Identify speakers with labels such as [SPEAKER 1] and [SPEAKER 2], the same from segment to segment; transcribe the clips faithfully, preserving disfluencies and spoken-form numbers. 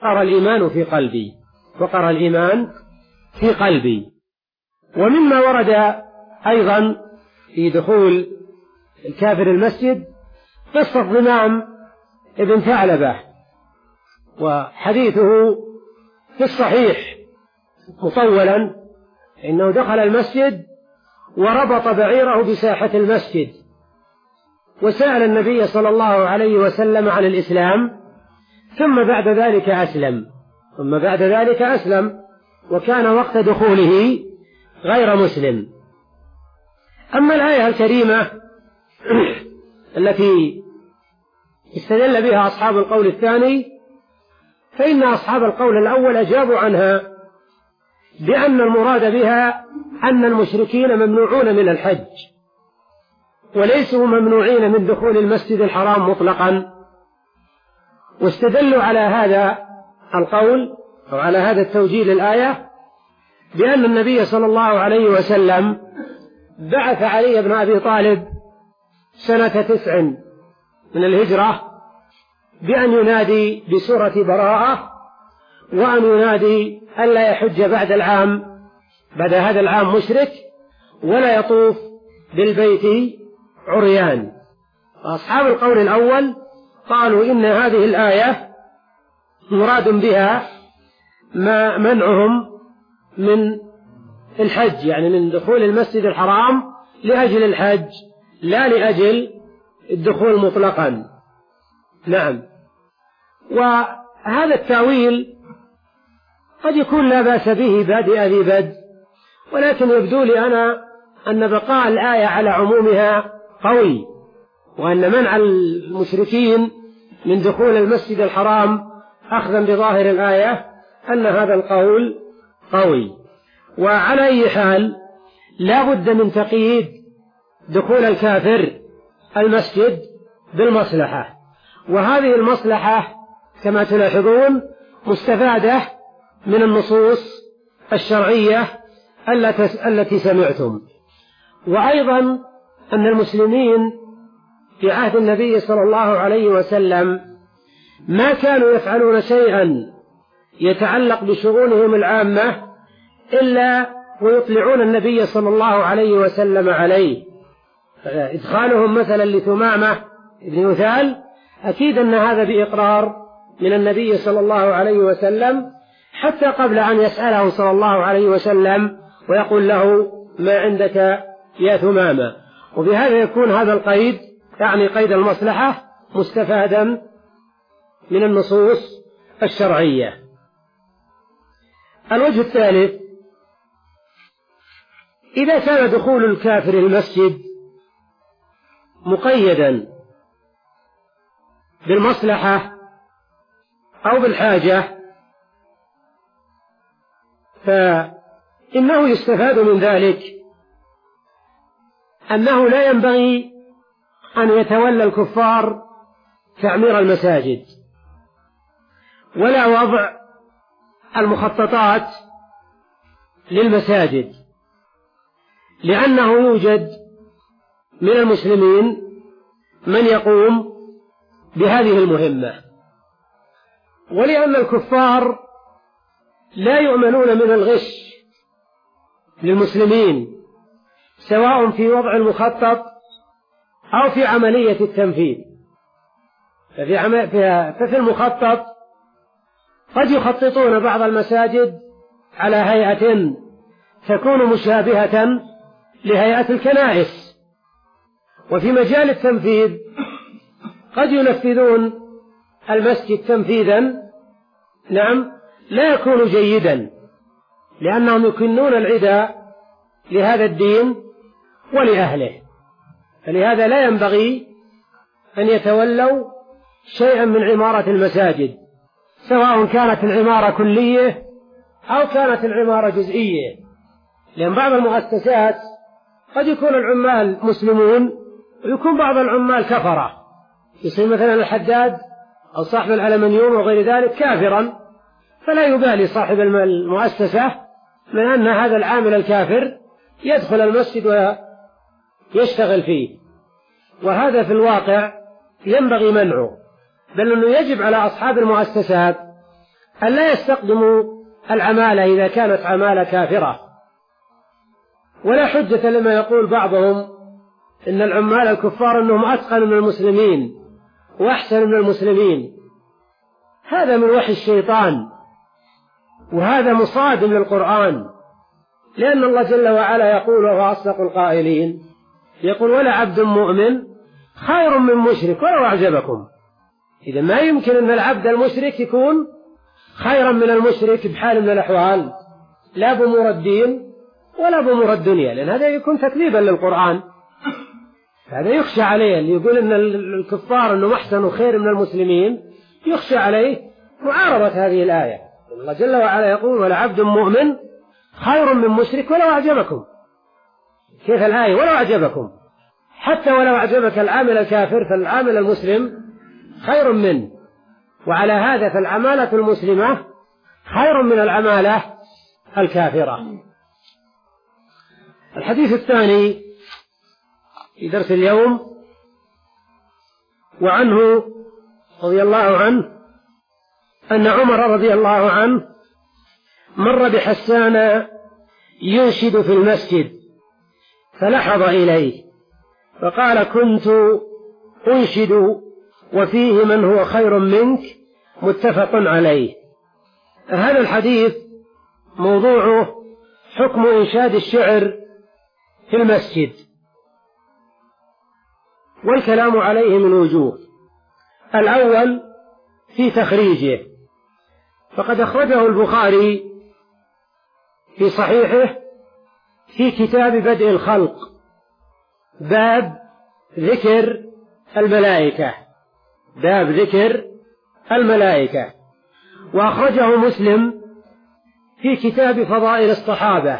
[SPEAKER 1] وقر الإيمان في قلبي وقر الإيمان في قلبي. ومما ورد أيضا في دخول الكافر المسجد قصة ضمام ابن ثعلبة، وحديثه في الصحيح مطولا، إنه دخل المسجد وربط بعيره بساحة المسجد وسأل النبي صلى الله عليه وسلم عن الإسلام، ثم بعد ذلك أسلم ثم بعد ذلك أسلم وكان وقت دخوله غير مسلم. أما الآية الكريمة التي استدل بها أصحاب القول الثاني، فإن أصحاب القول الأول أجابوا عنها بأن المراد بها أن المشركين ممنوعون من الحج وليسوا ممنوعين من دخول المسجد الحرام مطلقا، واستدلوا على هذا القول أو على هذا التوجيه للآية بأن النبي صلى الله عليه وسلم بعث علي بن أبي طالب سنة تسع من الهجرة بأن ينادي بسورة براءة، وأن ينادي ألا يحج بعد العام بعد هذا العام مشرك ولا يطوف بالبيت عريان. أصحاب القول الأول قالوا إن هذه الآية مراد بها ما منعهم من الحج، يعني من دخول المسجد الحرام لأجل الحج لا لأجل الدخول مطلقا. نعم، وهذا التأويل قد يكون لا بأس به بادئ ذي بد، ولكن يبدو لي أنا أن بقاء الآية على عمومها قوي، وأن منع المشركين من دخول المسجد الحرام أخذا بظاهر الآية أن هذا القول قوي. وعلى أي حال لا بد من تقييد دخول الكافر المسجد بالمصلحة، وهذه المصلحة كما تلاحظون مستفادة من النصوص الشرعية التي سمعتم. وأيضا أن المسلمين في عهد النبي صلى الله عليه وسلم ما كانوا يفعلون شيئا يتعلق بشؤونهم العامة إلا ويطلعون النبي صلى الله عليه وسلم عليه. إدخالهم مثلا لثمامة بن يثال أكيد أن هذا بإقرار من النبي صلى الله عليه وسلم، حتى قبل أن يسأله صلى الله عليه وسلم ويقول له ما عندك يا ثمامة. وبهذا يكون هذا القيد يعني قيد المصلحة مستفادا من النصوص الشرعية. الوجه الثالث، إذا كان دخول الكافر المسجد مقيدا بالمصلحة أو بالحاجة فإنه يستفاد من ذلك أنه لا ينبغي أن يتولى الكفار تعمير المساجد ولا وضع المخططات للمساجد، لأنه يوجد من المسلمين من يقوم بهذه المهمة، ولأن الكفار لا يؤمنون من الغش للمسلمين سواء في وضع المخطط أو في عملية التنفيذ. ففي, عم... ففي المخطط قد يخططون بعض المساجد على هيئة تكون مشابهة لهيئة الكنائس، وفي مجال التنفيذ قد ينفذون المسجد تنفيذا نعم لا يكون جيدا، لأنهم يكنون العداء لهذا الدين ولأهله. فلهذا لا ينبغي أن يتولوا شيئا من عمارة المساجد، سواء كانت العمارة كلية أو كانت العمارة جزئية، لأن بعض المؤسسات قد يكون العمال مسلمون ويكون بعض العمال كفرة، يصير مثلا الحداد أو صاحب الألمنيوم وغير ذلك كافرا، فلا يبالي صاحب المؤسسة من أن هذا العامل الكافر يدخل المسجد ويشتغل فيه. وهذا في الواقع ينبغي منعه، بل أنه يجب على أصحاب المؤسسات أن لا يستقدموا العمالة إذا كانت عمالة كافرة، ولا حجة لما يقول بعضهم إن العمال الكفار أنهم أتقن من المسلمين وأحسن من المسلمين. هذا من وحي الشيطان، وهذا مصادم للقرآن، لأن الله جل وعلا يقول وهو أصدق القائلين، يقول ولا عبد مؤمن خير من مشرك ولو أعجبكم. إذا ما يمكن أن العبد المشرك يكون خيرا من المشرك بحال من الأحوال، لا بأمور الدين ولا بأمور الدنيا، لأن هذا يكون تكذيبا للقرآن. هذا يخشى عليه اللي يقول أن الكفار أنه أحسن وخير من المسلمين، يخشى عليه معارضة هذه الآية. الله جل وعلا يقول ولا عبد مؤمن خير من مشرك ولو أعجبكم. كيف الآية ولو أعجبكم؟ حتى ولو أعجبك العامل الكافر فالعامل المسلم خير منه، وعلى هذا فالعمالة المسلمة خير من العمالة الكافرة. الحديث الثاني في درس اليوم، وعنه رضي الله عنه أن عمر رضي الله عنه مر بحسان ينشد في المسجد فلحظ إليه فقال كنت أنشد وفيه من هو خير منك، متفق عليه. هذا الحديث موضوعه حكم إنشاد الشعر في المسجد، والكلام عليه من وجوه. الأول في تخريجه، فقد أخرجه البخاري في صحيحه في كتاب بدء الخلق باب ذكر الملائكة، باب ذكر الملائكة. وأخرجه مسلم في كتاب فضائل الصحابة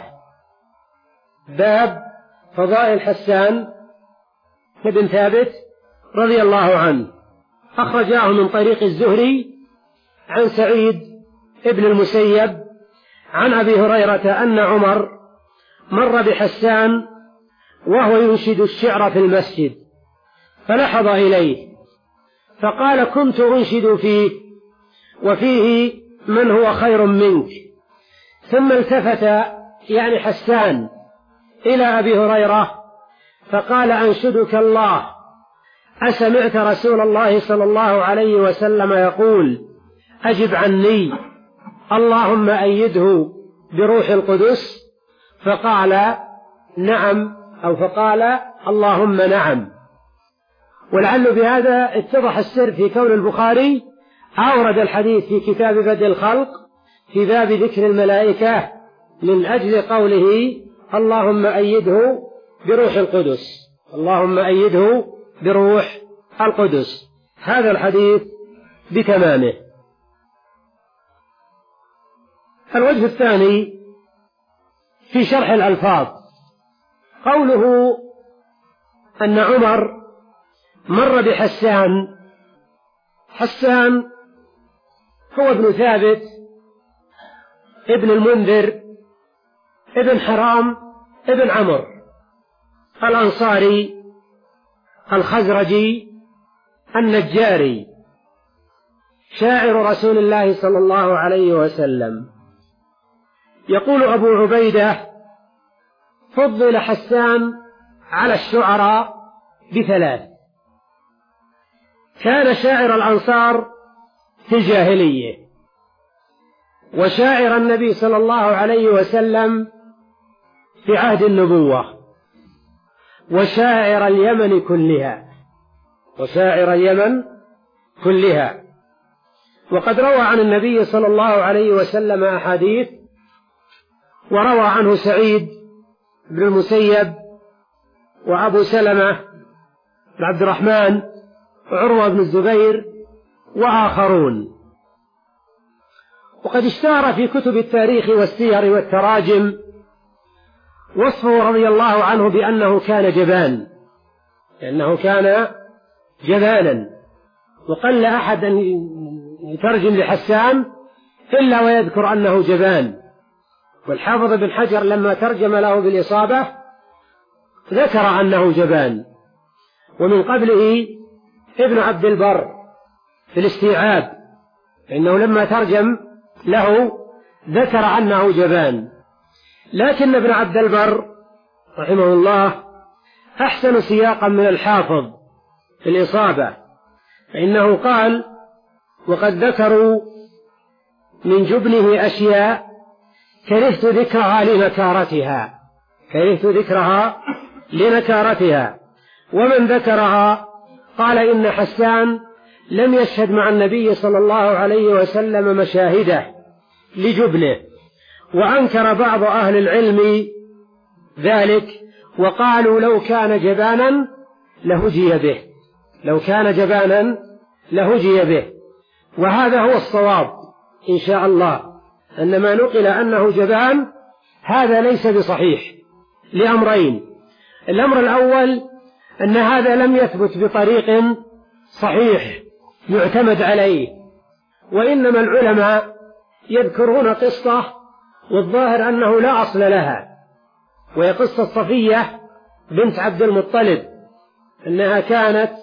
[SPEAKER 1] باب فضائل حسان بن ثابت رضي الله عنه، أخرجاه من طريق الزهري عن سعيد ابن المسيب عن أبي هريرة أن عمر مر بحسان وهو ينشد الشعر في المسجد فلحظ إليه فقال كنت أنشد فيه وفيه من هو خير منك. ثم التفت يعني حسان إلى أبي هريرة فقال أنشدك الله، أسمعت رسول الله صلى الله عليه وسلم يقول أجب عني اللهم أيده بروح القدس؟ فقال نعم، أو فقال اللهم نعم. ولعل بهذا اتضح السر في كون البخاري أورد الحديث في كتاب بدء الخلق في باب ذكر الملائكة من أجل قوله اللهم أيده بروح القدس، اللهم أيده بروح القدس. هذا الحديث بتمامه. الوجه الثاني في شرح الألفاظ، قوله أن عمر مر بحسان. حسان هو ابن ثابت ابن المنذر ابن حرام ابن عمرو الأنصاري الخزرجي النجاري، شاعر رسول الله صلى الله عليه وسلم. يقول أبو عبيدة فضل حسان على الشعراء بثلاث: كان شاعر الأنصار في الجاهلية، وشاعر النبي صلى الله عليه وسلم في عهد النبوة، وشاعر اليمن كلها، وشاعر اليمن كلها. وقد روى عن النبي صلى الله عليه وسلم أحاديث، وروى عنه سعيد بن المسيب وأبو سلمة بن عبد الرحمن وعروة بن الزبير وآخرون. وقد اشتهر في كتب التاريخ والسير والتراجم وصفه رضي الله عنه بأنه كان جبان، لأنه كان جبانا، وقل أحد أن يترجم لحسان إلا ويذكر أنه جبان. والحافظ بن حجر لما ترجم له بالإصابة ذكر أنه جبان. ومن قبله ابن عبد البر في الاستيعاب، إنه لما ترجم له ذكر أنه جبان. لكن ابن عبد البر رحمه الله أحسن سياقا من الحافظ في الإصابة، فإنه قال: وقد ذكروا من جبنه أشياء كرهت ذكرها لنكارتها كرهت ذكرها لنكارتها ومن ذكرها قال إن حسان لم يشهد مع النبي صلى الله عليه وسلم مشاهده لجبنه. وأنكر بعض أهل العلم ذلك وقالوا لو كان جبانا لهجي به لو كان جبانا لهجي به وهذا هو الصواب إن شاء الله، أن ما نقل أنه جبان هذا ليس بصحيح لأمرين: الأمر الأول أن هذا لم يثبت بطريق صحيح يعتمد عليه، وإنما العلماء يذكرون قصة والظاهر أنه لا أصل لها، وهي قصة صفية بنت عبد المطلب، أنها كانت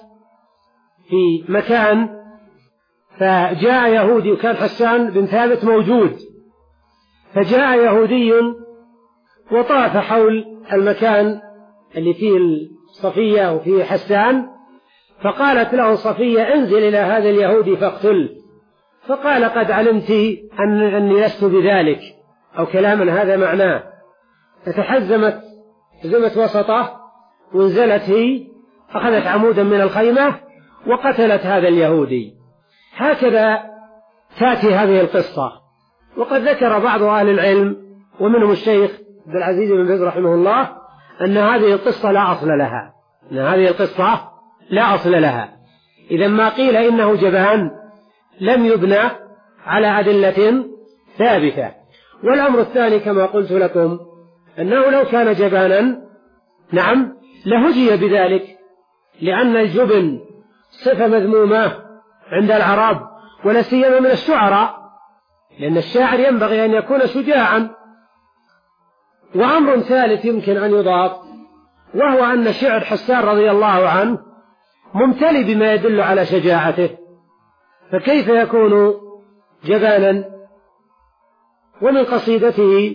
[SPEAKER 1] في مكان فجاء يهودي، وكان حسان بن ثابت موجود، فجاء يهودي وطاف حول المكان اللي فيه صفية وفيه حسان، فقالت له صفية: انزل إلى هذا اليهودي فاقتله. فقال: قد علمت أن أني لست بذلك، أو كلاما هذا معناه. فتحزمت زمت وسطه ونزلت هي، أخذت عمودا من الخيمة وقتلت هذا اليهودي. هكذا تأتي هذه القصة. وقد ذكر بعض أهل العلم ومنهم الشيخ عبد العزيز بن باز رحمه الله أن هذه القصة لا أصل لها أن هذه القصة لا أصل لها. إذا ما قيل إنه جبان لم يبنى على أدلة ثابتة. والأمر الثاني كما قلت لكم أنه لو كان جبانا نعم لهجي بذلك، لأن الجبن صفة مذمومة عند العرب ولا سيما من الشعراء، لأن الشاعر ينبغي أن يكون شجاعا. وأمر ثالث يمكن أن يضاف، وهو أن شعر حسان رضي الله عنه ممتلئ بما يدل على شجاعته، فكيف يكون جبانا؟ ومن قصيدته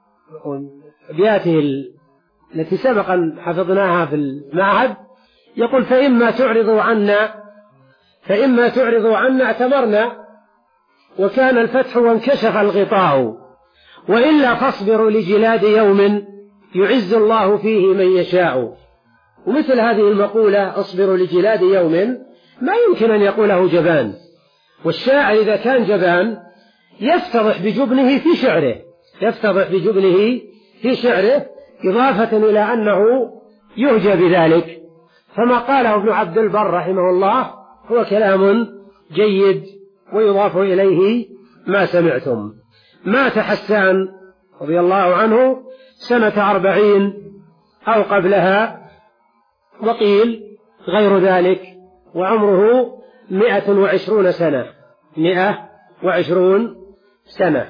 [SPEAKER 1] أبياته التي سبقا حفظناها في المعهد يقول: فإما تعرضوا عنا فإما تعرضوا عنا اعتمرنا، وكان الفتح وانكشف الغطاء، وإلا فاصبروا لجلاد يوم يعز الله فيه من يشاء. ومثل هذه المقولة اصبروا لجلاد يوم ما يمكن أن يقوله جبان، والشاعر إذا كان جبان يفتضح بجبنه في شعره يفتضح بجبنه في شعره إضافة إلى أنه يهجى بذلك. فما قاله ابن عبد البر رحمه الله هو كلام جيد ويضاف إليه ما سمعتم. مات حسان رضي الله عنه سنة أربعين أو قبلها، وقيل غير ذلك، وعمره مئة وعشرون سنة مئة وعشرون سنة.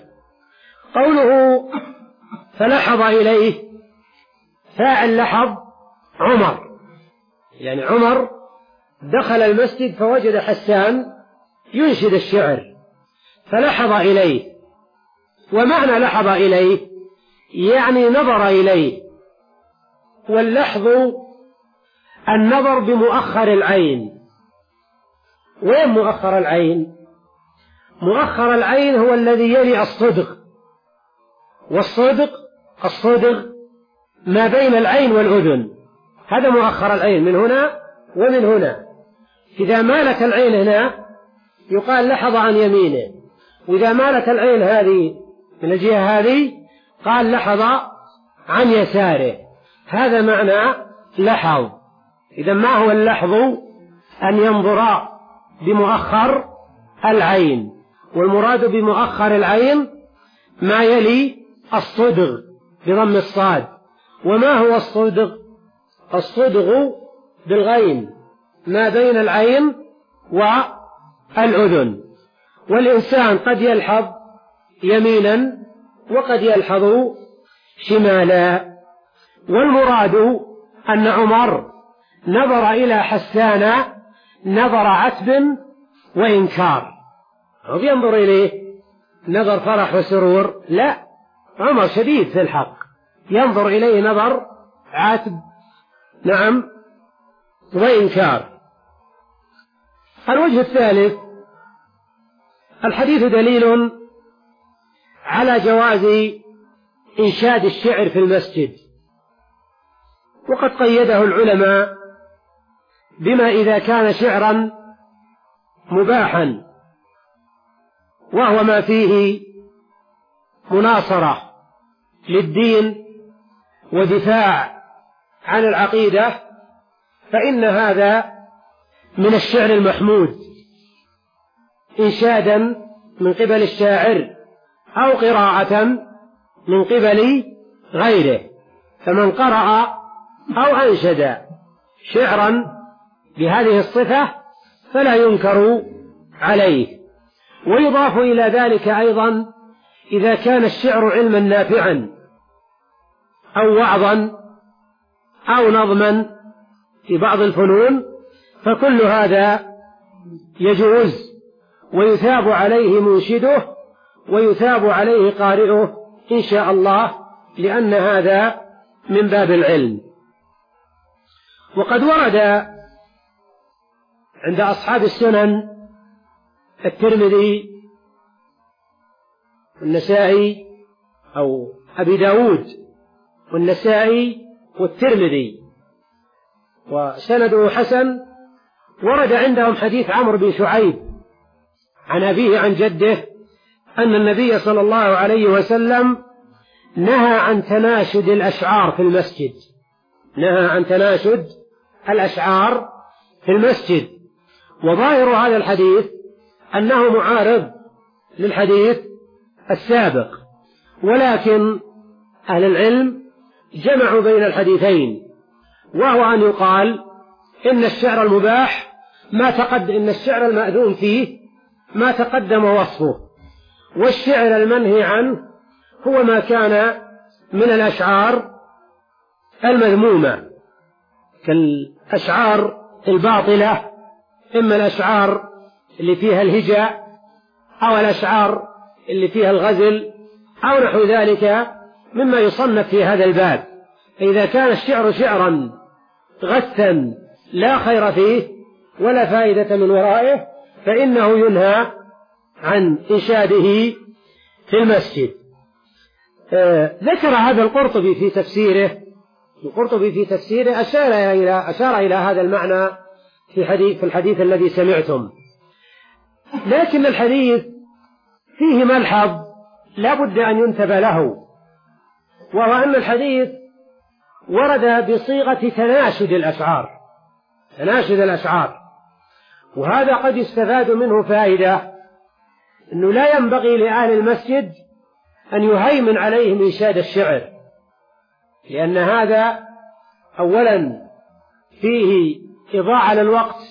[SPEAKER 1] قوله فلحظ إليه، فاعل لحظ عمر، يعني عمر دخل المسجد فوجد حسان ينشد الشعر فلحظ إليه. ومعنى لحظ إليه يعني نظر إليه، واللحظ النظر بمؤخر العين. وين مؤخر العين؟ مؤخر العين هو الذي يلي الصدغ، والصدغ الصدغ ما بين العين والأذن، هذا مؤخر العين من هنا ومن هنا. إذا مالت العين هنا يقال لحظ عن يمينه، وإذا مالت العين هذه من الجهة هذه قال لحظ عن يساره. هذا معنى لحظ. إذا ما هو اللحظ؟ أن ينظر بمؤخر العين، والمراد بمؤخر العين ما يلي الصدغ بضم الصاد. وما هو الصدغ؟ الصدغ بالغين ما بين العين والأذن. والإنسان قد يلحظ يمينا وقد يلحظ شمالا. والمراد أن عمر نظر إلى حسان نظر عتب وإنكار، هو ينظر إليه نظر فرح وسرور، لا، عمر شديد في الحق، ينظر إليه نظر عاتب، نعم، وإنكار. الوجه الثالث: الحديث دليل على جواز إنشاد الشعر في المسجد، وقد قيده العلماء بما إذا كان شعرا مباحا، وهو ما فيه مناصرة للدين ودفاع عن العقيدة، فإن هذا من الشعر المحمود إنشادا من قبل الشاعر أو قراءة من قبل غيره. فمن قرأ أو أنشد شعرا بهذه الصفة فلا ينكر عليه. ويضاف إلى ذلك أيضا إذا كان الشعر علما نافعا أو وعظا أو نظما في بعض الفنون، فكل هذا يجوز ويثاب عليه منشده ويثاب عليه قارئه إن شاء الله، لأن هذا من باب العلم. وقد ورد عند أصحاب السنن الترمذي والنسائي أو أبي داود والنسائي والترمذي وسنده حسن، ورد عندهم حديث عمرو بن شعيب عن أبيه عن جده أن النبي صلى الله عليه وسلم نهى عن تناشد الأشعار في المسجد، نهى عن تناشد الأشعار في المسجد. وظاهر هذا الحديث أنه معارض للحديث السابق، ولكن أهل العلم جمعوا بين الحديثين، وهو أن يقال إن الشعر المباح ما تقدم، إن الشعر المأذون فيه ما تقدم وصفه، والشعر المنهي عنه هو ما كان من الأشعار المذمومة كالأشعار الباطلة، إما الأشعار اللي فيها الهجاء أو الأشعار اللي فيها الغزل أو نحو ذلك مما يصنف في هذا الباب. إذا كان الشعر شعرا غثا لا خير فيه ولا فائدة من ورائه فإنه ينهى عن إنشاده في المسجد. آه ذكر هذا القرطبي في تفسيره، القرطبي في تفسيره أشار إلى أشار إلى هذا المعنى في حديث في الحديث الذي سمعتم، لكن الحديث فيه ملحظ لا بد أن ينتبه له، وهو أن الحديث ورد بصيغة تناشد الأشعار، تناشد الأشعار، وهذا قد يستفاد منه فائدة، أنه لا ينبغي لأهل المسجد أن يهيمن عليهم إنشاد الشعر، لأن هذا أولا فيه إضاعة للوقت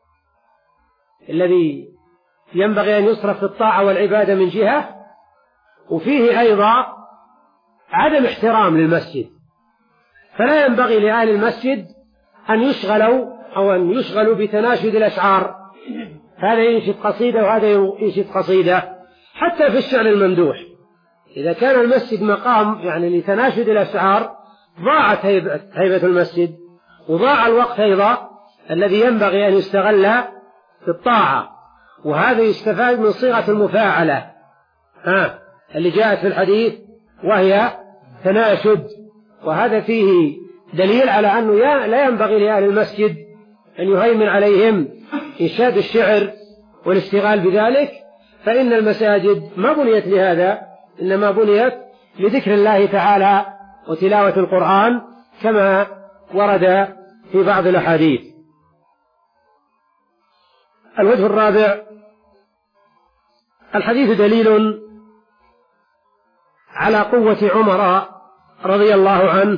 [SPEAKER 1] الذي ينبغي أن يصرف في الطاعة والعبادة من جهة، وفيه أيضا عدم احترام للمسجد، فلا ينبغي لأهل المسجد أن يشغلوا أو أن يشغلوا بتناشد الأشعار، هذا ينشد قصيدة وهذا ينشد قصيدة. حتى في الشعر الممدوح إذا كان المسجد مقام يعني لتناشد الأشعار ضاعت هيبة المسجد، وضاع الوقت أيضا الذي ينبغي أن يستغل في الطاعة، وهذا يستفاد من صيغة المفاعلة ها اللي جاءت في الحديث وهي تناشد، وهذا فيه دليل على أنه لا ينبغي لأهل المسجد أن يهيمن عليهم إنشاد الشعر والاشتغال بذلك، فإن المساجد ما بنيت لهذا، إنما بنيت لذكر الله تعالى وتلاوة القرآن كما ورد في بعض الأحاديث. الوجه الرابع: الحديث دليل على قوة عمر رضي الله عنه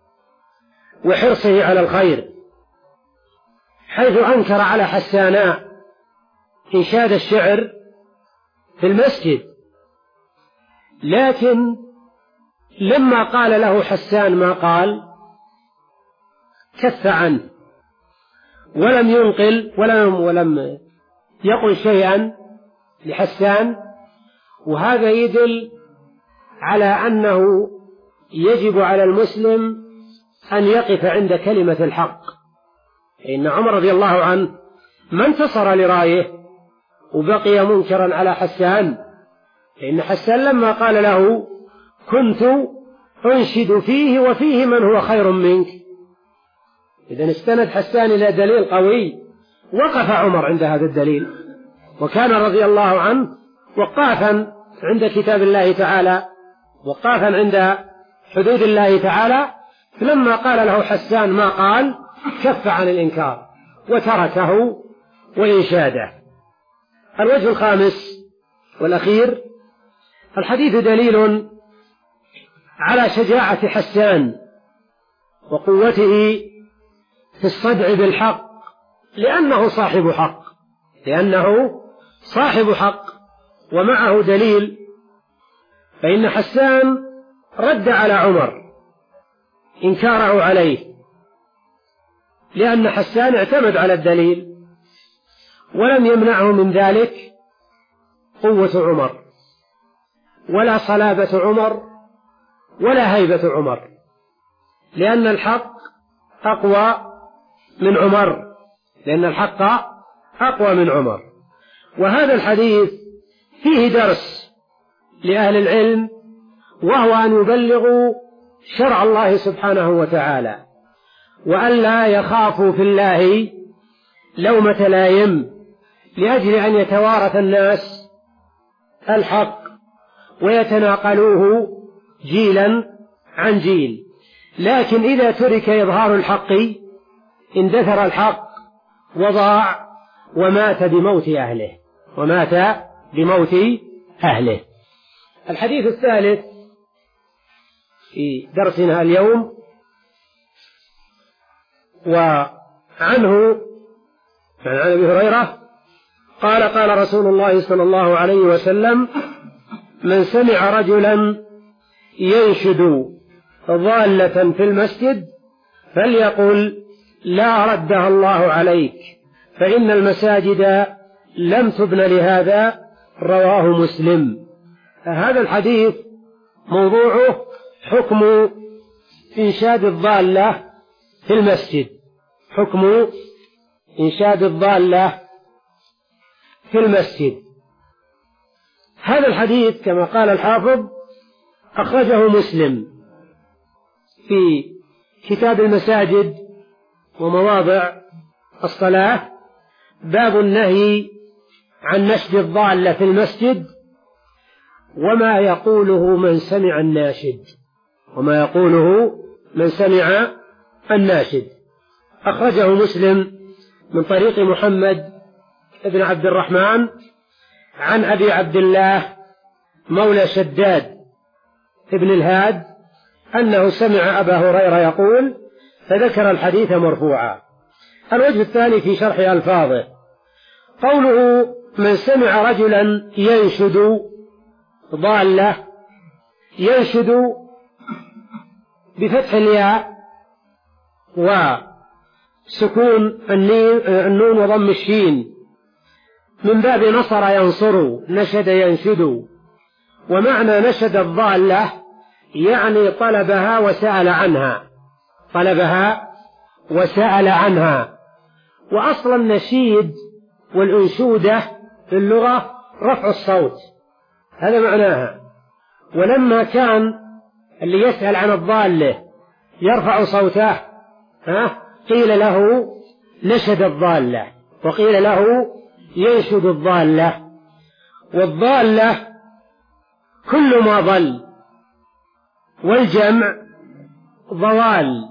[SPEAKER 1] وحرصه على الخير، حيث أنكر على حسان إنشاد الشعر في المسجد، لكن لما قال له حسان ما قال كف عنه ولم ينقل ولم, ولم يقل شيئا لحسان، وهذا يدل على أنه يجب على المسلم أن يقف عند كلمة الحق. إن عمر رضي الله عنه ما انتصر لرأيه وبقي منكرا على حسان، لأن حسان لما قال له كنت أنشد فيه وفيه من هو خير منك، إذن استند حسان إلى دليل قوي، وقف عمر عند هذا الدليل، وكان رضي الله عنه وقافا عند كتاب الله تعالى، وقافا عند حدود الله تعالى. فلما قال له حسان ما قال كف عن الإنكار وتركه وإنشاده. الوجه الخامس والأخير: الحديث دليل على شجاعة حسان وقوته في الصدع بالحق، لأنه صاحب حق لأنه صاحب حق ومعه دليل. فإن حسان رد على عمر إنكاره عليه، لأن حسان اعتمد على الدليل، ولم يمنعه من ذلك قوة عمر ولا صلابة عمر ولا هيبة عمر، لأن الحق أقوى من عمر لأن الحق أقوى من عمر. وهذا الحديث فيه درس لأهل العلم، وهو أن يبلغوا شرع الله سبحانه وتعالى، وأن لا يخافوا في الله لومة لائم، لأجل أن يتوارث الناس الحق ويتناقلوه جيلا عن جيل. لكن إذا ترك إظهار الحق اندثر الحق وضاع ومات بموت أهله ومات بموت أهله. الحديث الثالث في درسنا اليوم، وعنه عن أبي هريرة قال: قال رسول الله صلى الله عليه وسلم: من سمع رجلا ينشد ضالة في المسجد فليقل لا ردها الله عليك، فإن المساجد لم تبن لهذا. رواه مسلم. هذا الحديث موضوعه حكم إنشاد الضالة في المسجد حكم إنشاد الضالة في المسجد. هذا الحديث كما قال الحافظ أخرجه مسلم في كتاب المساجد ومواضع الصلاة، باب النهي عن نشد الضالة في المسجد وما يقوله من سمع الناشد وما يقوله من سمع الناشد. أخرجه مسلم من طريق محمد بن عبد الرحمن عن أبي عبد الله مولى شداد ابن الهاد أنه سمع أبا هريرة يقول، فذكر الحديث مرفوعا. الوجه الثاني في شرح ألفاظه: قوله من سمع رجلا ينشد ضالة، ينشد بفتح الياء وسكون النون وضم الشين من باب نصر ينصر، نشد ينشد. ومعنى نشد الضالة يعني طلبها وسأل عنها طلبها وسأل عنها. وأصل النشيد والأنشودة في اللغة رفع الصوت، هذا معناها. ولما كان اللي يسأل عن الضالة يرفع صوته ها قيل له نشد الضالة، وقيل له ينشد الضالة. والضالة كل ما ضل، والجمع ضوال.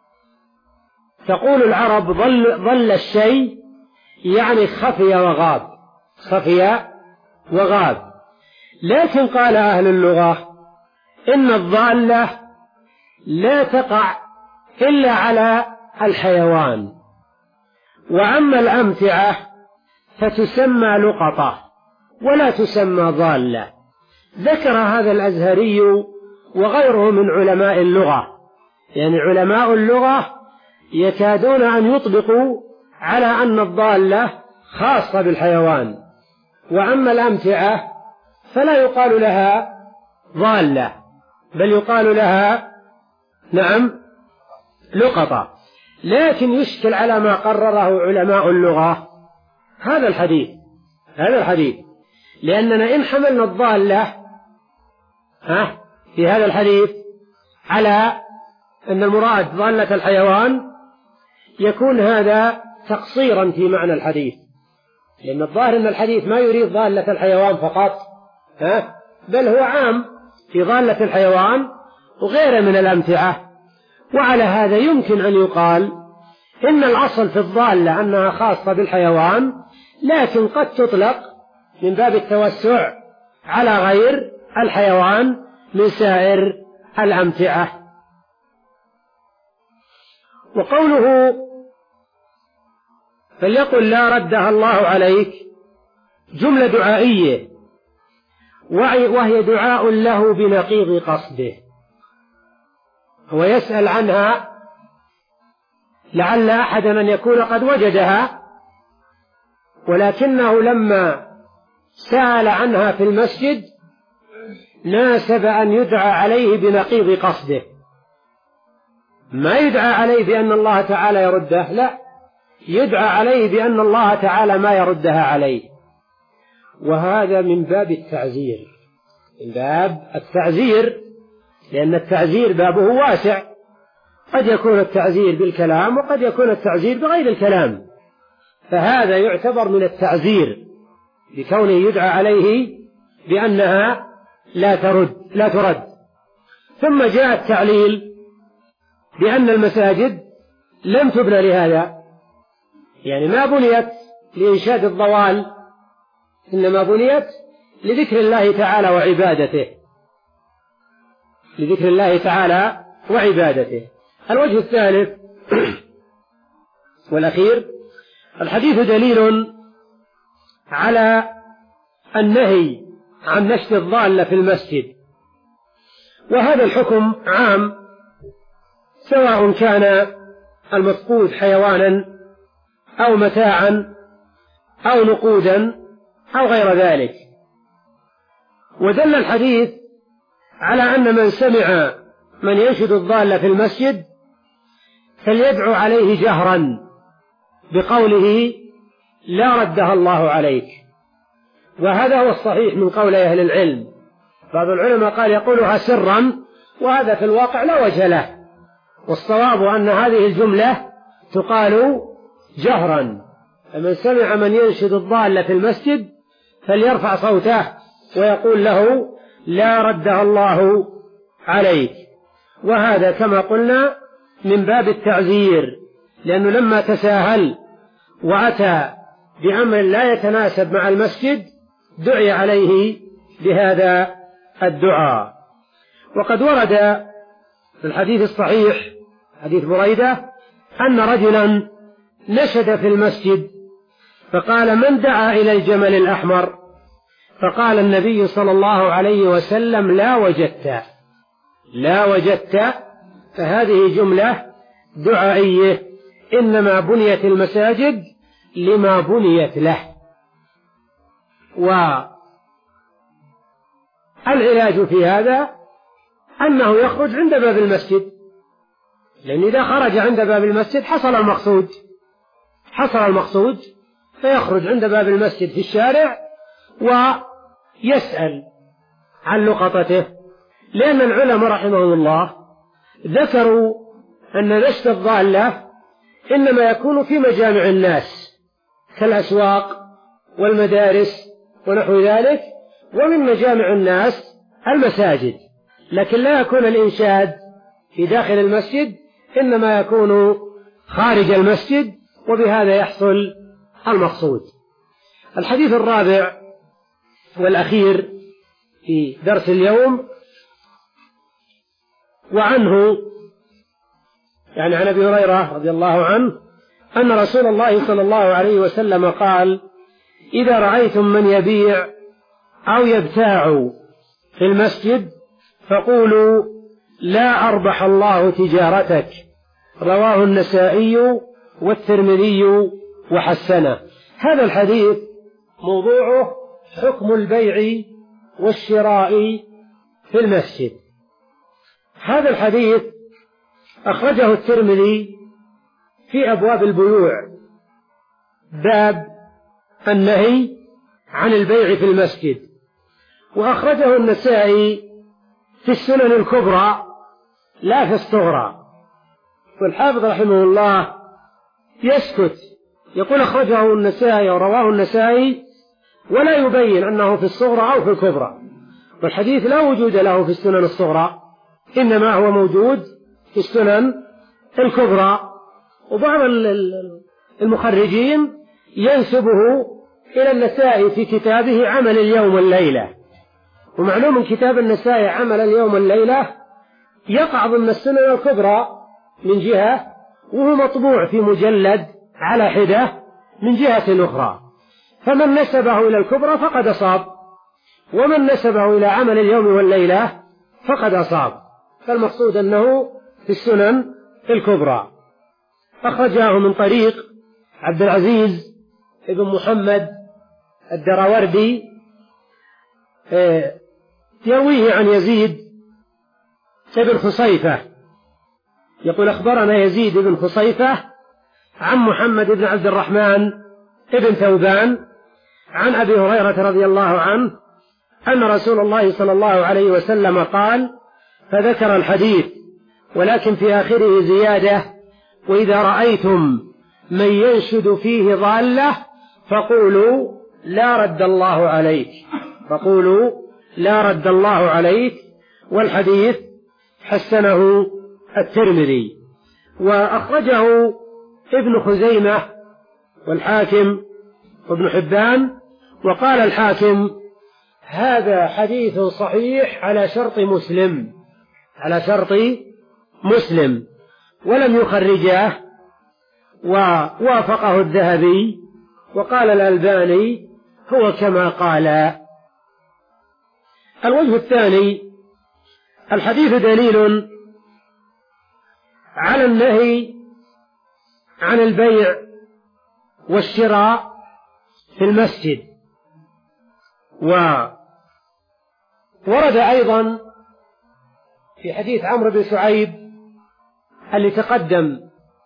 [SPEAKER 1] تقول العرب ضل, ضل الشيء يعني خفي وغاب خفي وغاب. لكن قال أهل اللغة إن الضالة لا تقع إلا على الحيوان، وأما الأمتعة فتسمى لقطة ولا تسمى ضالة. ذكر هذا الأزهري وغيره من علماء اللغة، يعني علماء اللغة يكادون أن يطلقوا على أن الضالة خاصة بالحيوان، وأما الأمتعة فلا يقال لها ضالة، بل يقال لها نعم لقطة. لكن يشكل على ما قرره علماء اللغة هذا الحديث هذا الحديث لأننا إن حملنا الضالة ها في هذا الحديث على أن المراد ضالة الحيوان يكون هذا تقصيرا في معنى الحديث، لأن الظاهر أن الحديث ما يريد ضالة الحيوان فقط، ها بل هو عام في ضالة الحيوان وغيره من الأمتعة. وعلى هذا يمكن أن يقال إن الأصل في الضالة أنها خاصة بالحيوان، لكن قد تطلق من باب التوسع على غير الحيوان من سائر الأمتعة. وقوله فليقل لا ردها الله عليك جملة دعائية، وهي دعاء له بنقيض قصده، هو يسأل عنها لعل أحدا أن يكون قد وجدها، ولكنه لما سأل عنها في المسجد ناسب أن يدعى عليه بنقيض قصده، ما يدعى عليه بأن الله تعالى يرده، لا، يدعى عليه بأن الله تعالى ما يردها عليه. وهذا من باب التعزير من باب التعزير لأن التعزير بابه واسع، قد يكون التعزير بالكلام وقد يكون التعزير بغير الكلام، فهذا يعتبر من التعزير بكونه يدعى عليه بأنها لا ترد لا ترد. ثم جاء التعليل بأن المساجد لم تبنى لهذا، يعني ما بنيت لإنشاد الضوال، إنما بنيت لذكر الله تعالى وعبادته لذكر الله تعالى وعبادته. الوجه الثالث والأخير، الحديث دليل على النهي عن نشر الضالة في المسجد، وهذا الحكم عام سواء كان المفقود حيوانا أو متاعا أو نقودا أو غير ذلك. ودل الحديث على أن من سمع من ينشد الضالة في المسجد فليدعو عليه جهرا بقوله لا ردها الله عليك، وهذا هو الصحيح من قول أهل العلم. بعض العلماء قال يقولها سرا، وهذا في الواقع لا وجه له، والصواب أن هذه الجملة تقال جهرا. فمن سمع من ينشد الضالة في المسجد فليرفع صوته ويقول له لا ردها الله عليك. وهذا كما قلنا من باب التعزير، لأنه لما تساهل وأتى بأمر لا يتناسب مع المسجد دعي عليه بهذا الدعاء. وقد ورد في الحديث الصحيح حديث بريدة أن رجلا نشد في المسجد فقال من دعا إلى الجمل الأحمر؟ فقال النبي صلى الله عليه وسلم لا وجدت لا وجدت فهذه جملة دعائية، إنما بنيت المساجد لما بنيت له. والعلاج في هذا أنه يخرج عند باب المسجد، لأن إذا خرج عند باب المسجد حصل المقصود حصل المقصود فيخرج عند باب المسجد في الشارع ويسأل عن لقطته. لأن العلماء رحمهم الله ذكروا أن نشد الضالة إنما يكون في مجامع الناس كالأسواق والمدارس ونحو ذلك، ومن مجامع الناس المساجد، لكن لا يكون الإنشاد في داخل المسجد، إنما يكون خارج المسجد، وبهذا يحصل المقصود. الحديث الرابع والأخير في درس اليوم، وعنه يعني عن أبي هريرة رضي الله عنه أن رسول الله صلى الله عليه وسلم قال إذا رأيتم من يبيع أو يبتاع في المسجد فقولوا لا أربح الله تجارتك، رواه النسائي والترمذي وحسنه. هذا الحديث موضوعه حكم البيع والشراء في المسجد. هذا الحديث أخرجه الترمذي في أبواب البيوع، باب النهي عن البيع في المسجد، وأخرجه النسائي في السنن الكبرى لا في الصغرى. والحافظ رحمه الله يسكت، يقول أخرجه النسائي ورواه النسائي، ولا يبين أنه في الصغرى أو في الكبرى، والحديث لا وجود له في السنن الصغرى، إنما هو موجود في السنن الكبرى. وبعض المخرجين ينسبه إلى النسائي في كتابه عمل اليوم والليلة، ومعلوم من كتاب النسائي عمل اليوم والليلة يقع ضمن السنن الكبرى من جهة، وهو مطبوع في مجلد على حدة من جهة أخرى، فمن نسبه إلى الكبرى فقد أصاب، ومن نسبه إلى عمل اليوم والليلة فقد أصاب، فالمقصود أنه في السنن الكبرى. أخرجه من طريق عبد العزيز ابن محمد الدراوردي يرويه عن يزيد ابن خصيفة، يقول أخبرنا يزيد بن خصيفة عن محمد بن عبد الرحمن ابن ثوبان عن أبي هريرة رضي الله عنه أن رسول الله صلى الله عليه وسلم قال، فذكر الحديث ولكن في آخره زيادة: وإذا رأيتم من ينشد فيه ضالة فقولوا لا رد الله عليك، فقولوا لا رد الله عليك. والحديث حسنه الترمذي، وأخرجه ابن خزيمة والحاكم وابن حبان، وقال الحاكم: هذا حديث صحيح على شرط مسلم، على شرط مسلم، ولم يخرجه، ووافقه الذهبي، وقال الألباني هو كما قال. الوجه الثاني: الحديث دليل على النهي عن البيع والشراء في المسجد. وورد أيضا في حديث عمرو بن شعيب اللي تقدم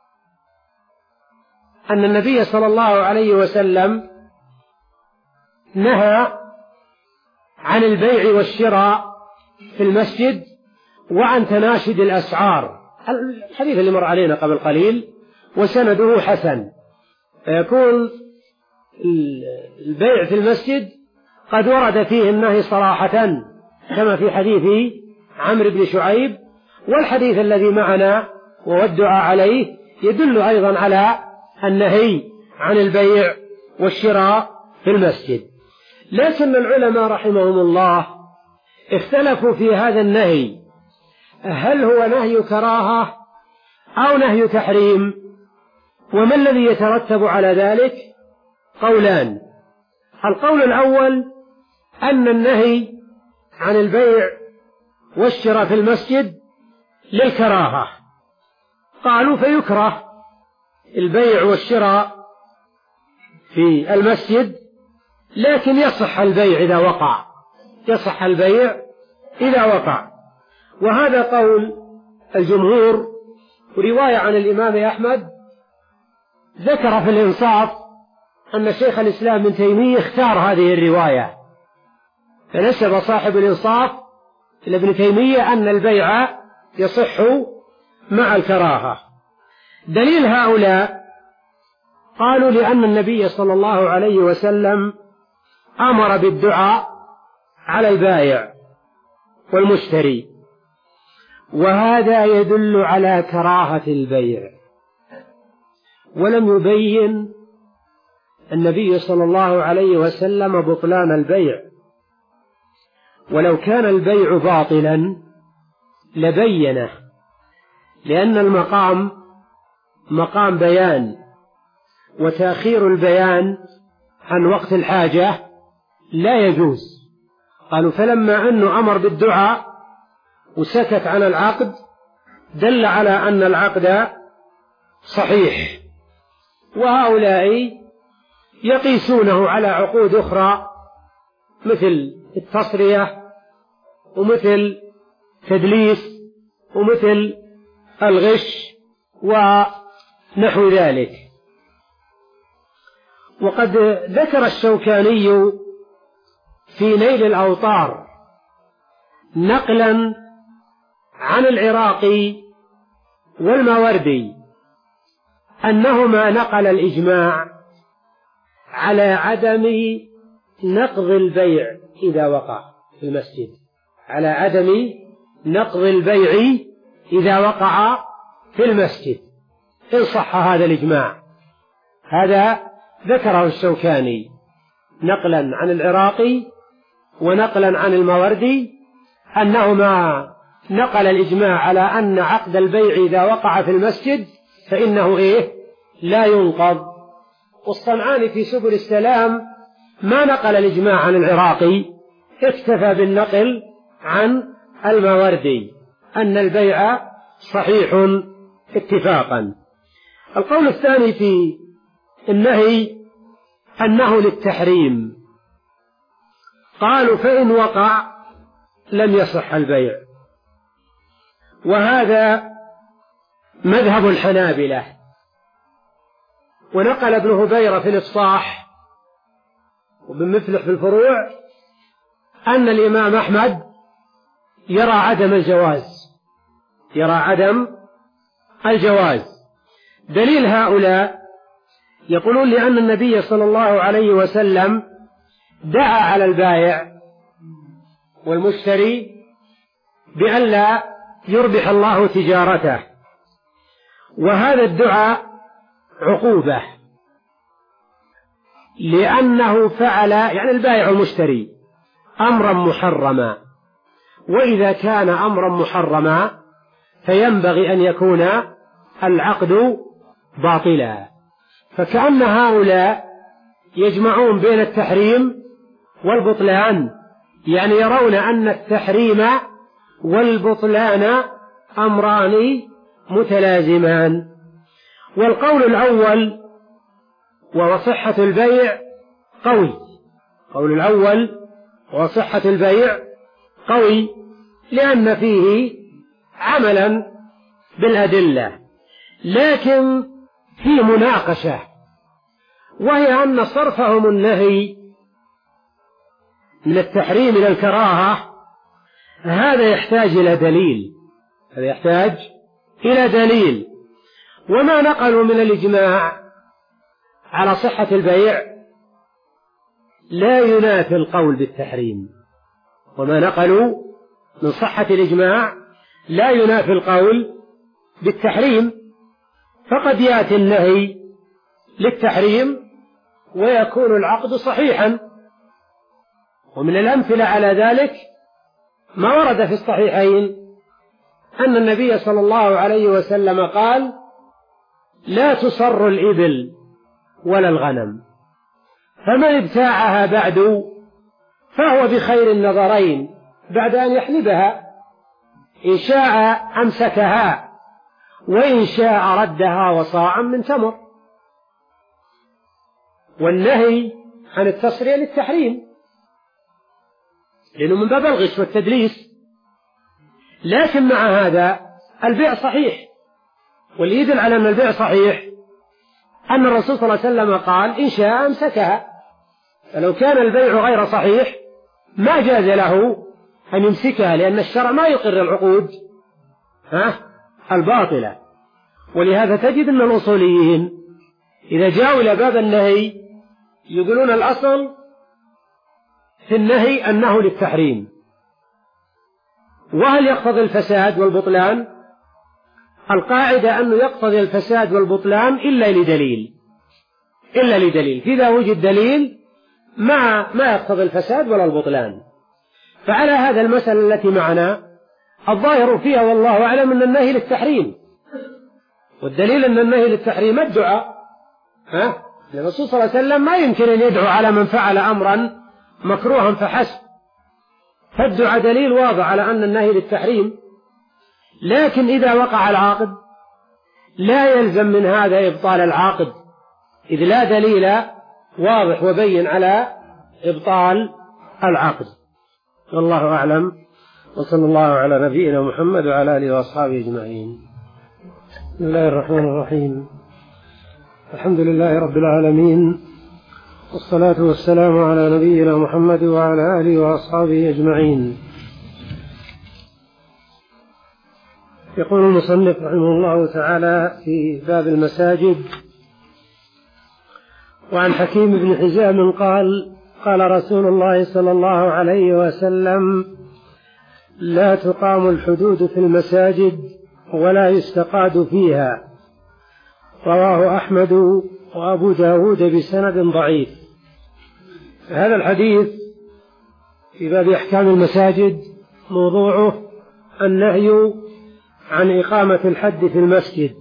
[SPEAKER 1] أن النبي صلى الله عليه وسلم نهى عن البيع والشراء في المسجد وعن تناشد الأسعار، الحديث اللي مر علينا قبل قليل، وسنده حسن، فيكون البيع في المسجد قد ورد فيه النهي صراحة كما في حديث عمرو بن شعيب، والحديث الذي معنا والدعاء عليه يدل أيضا على النهي عن البيع والشراء في المسجد. لكن العلماء رحمهم الله اختلفوا في هذا النهي، هل هو نهي كراهة أو نهي تحريم؟ وما الذي يترتب على ذلك؟ قولان: القول الأول أن النهي عن البيع والشراء في المسجد للكراهة، قالوا فيكره البيع والشراء في المسجد، لكن يصح البيع إذا وقع، يصح البيع إذا وقع. وهذا قول الجمهور. ورواية عن الإمام أحمد ذكر في الإنصاف أن شيخ الإسلام ابن تيمية اختار هذه الرواية، فنسب صاحب الإنصاف إلى ابن تيمية أن البيع يصح مع الكراهة. دليل هؤلاء قالوا لأن النبي صلى الله عليه وسلم أمر بالدعاء على البائع والمشتري، وهذا يدل على كراهة البيع، ولم يبين النبي صلى الله عليه وسلم بطلان البيع، ولو كان البيع باطلا لبينه، لأن المقام مقام بيان، وتأخير البيان عن وقت الحاجة لا يجوز. قالوا فلما أنه أمر بالدعاء وسكت عن العقد دل على أن العقد صحيح. وهؤلاء يقيسونه على عقود أخرى مثل التصرية ومثل تدليس ومثل الغش ونحو ذلك. وقد ذكر الشوكاني في نيل الأوطار نقلا عن العراقي والماوردي أنهما نقل الإجماع على عدم نقض البيع إذا وقع في المسجد، على عدم نقض البيع إذا وقع في المسجد إن صح هذا الإجماع. هذا ذكره الشوكاني نقلا عن العراقي ونقلا عن الماوردي أنهما نقل الإجماع على أن عقد البيع إذا وقع في المسجد فإنه إيه لا ينقض. والصنعاني في سبل السلام ما نقل الإجماع عن العراقي، اكتفى بالنقل عن الماوردي أن البيع صحيح اتفاقا. القول الثاني في النهي أنه للتحريم، قالوا فإن وقع لم يصح البيع، وهذا مذهب الحنابلة. ونقل ابن هبيرة في الإفصاح وابن مفلح في الفروع أن الإمام أحمد يرى عدم الجواز، يرى عدم الجواز. دليل هؤلاء يقولون لأن النبي صلى الله عليه وسلم دعا على البائع والمشتري بألا يربح الله تجارته، وهذا الدعاء عقوبة لأنه فعل يعني البائع والمشتري أمرا محرما، وإذا كان أمرا محرما فينبغي أن يكون العقد باطلا. فكأن هؤلاء يجمعون بين التحريم والبطلان، يعني يرون أن التحريم والبطلان أمران متلازمان. والقول الأول وصحة البيع قوي، قول الأول وصحة البيع قوي لأن فيه عملا بالأدلة، لكن فيه مناقشة، وهي أن صرفهم النهي من التحريم إلى الكراهة هذا يحتاج إلى دليل، هذا يحتاج إلى دليل. وما نقلوا من الإجماع على صحة البيع لا ينافي القول بالتحريم، وما نقلوا من صحة الإجماع لا ينافي القول بالتحريم، فقد يأتي النهي للتحريم ويكون العقد صحيحا. ومن الأمثلة على ذلك ما ورد في الصحيحين أن النبي صلى الله عليه وسلم قال لا تصر الإبل ولا الغنم، فمن ابتاعها بعد فهو بخير النظرين بعد أن يحلبها، إن شاء أمسكها وإن شاء ردها وصاعا من تمر. والنهي عن التصرية للتحريم لأنه من باب الغش والتدليس، لكن مع هذا البيع صحيح. واللي يدل على أن البيع صحيح أن الرسول صلى الله عليه وسلم قال إن شاء أمسكها، فلو كان البيع غير صحيح ما جاز له أن يمسكها، لأن الشرع ما يقر العقود ها الباطلة. ولهذا تجد أن الأصوليين إذا جاءوا إلى باب النهي يقولون الأصل في النهي أنه للتحريم. وهل يقتضي الفساد والبطلان؟ القاعدة أنه يقتضي الفساد والبطلان إلا لدليل، إلا لدليل، فإذا وجد دليل ما ما يقتضي الفساد ولا البطلان. فعلى هذا المسألة التي معنا الظاهر فيها والله أعلم أن النهي للتحريم، والدليل أن النهي للتحريم الدعاء، ها الرسول صلى الله عليه وسلم ما يمكن أن يدعو على من فعل أمرا مكروها فحسب، فالدعاء دليل واضح على أن النهي للتحريم. لكن إذا وقع العاقد لا يلزم من هذا إبطال العاقد، إذ لا دليل واضح وبين على إبطال العقد. والله أعلم، وصلى الله على نبينا محمد وعلى آله وأصحابه أجمعين. بسم الله الرحمن الرحيم. الحمد لله رب العالمين، والصلاة والسلام على نبينا محمد وعلى آله وأصحابه أجمعين. يقول المصنف رحمه الله تعالى في باب المساجد: وعن حكيم بن حزام قال: قال رسول الله صلى الله عليه وسلم: لا تقام الحدود في المساجد ولا يستقاد فيها. رواه أحمد وأبو داود بسند ضعيف. هذا الحديث في باب أحكام المساجد موضوعه النهي عن إقامة الحد في المسجد.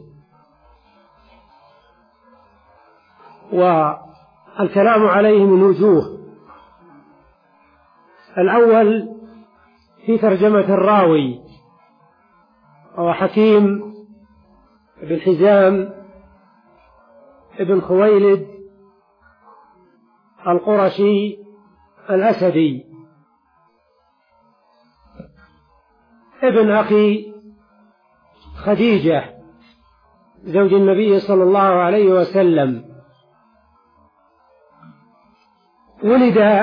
[SPEAKER 1] والكلام عليه من وجوه: الأول في ترجمة الراوي، وهو حكيم بن حزام ابن خويلد القرشي الأسدي، ابن أخي خديجة زوج النبي صلى الله عليه وسلم. ولد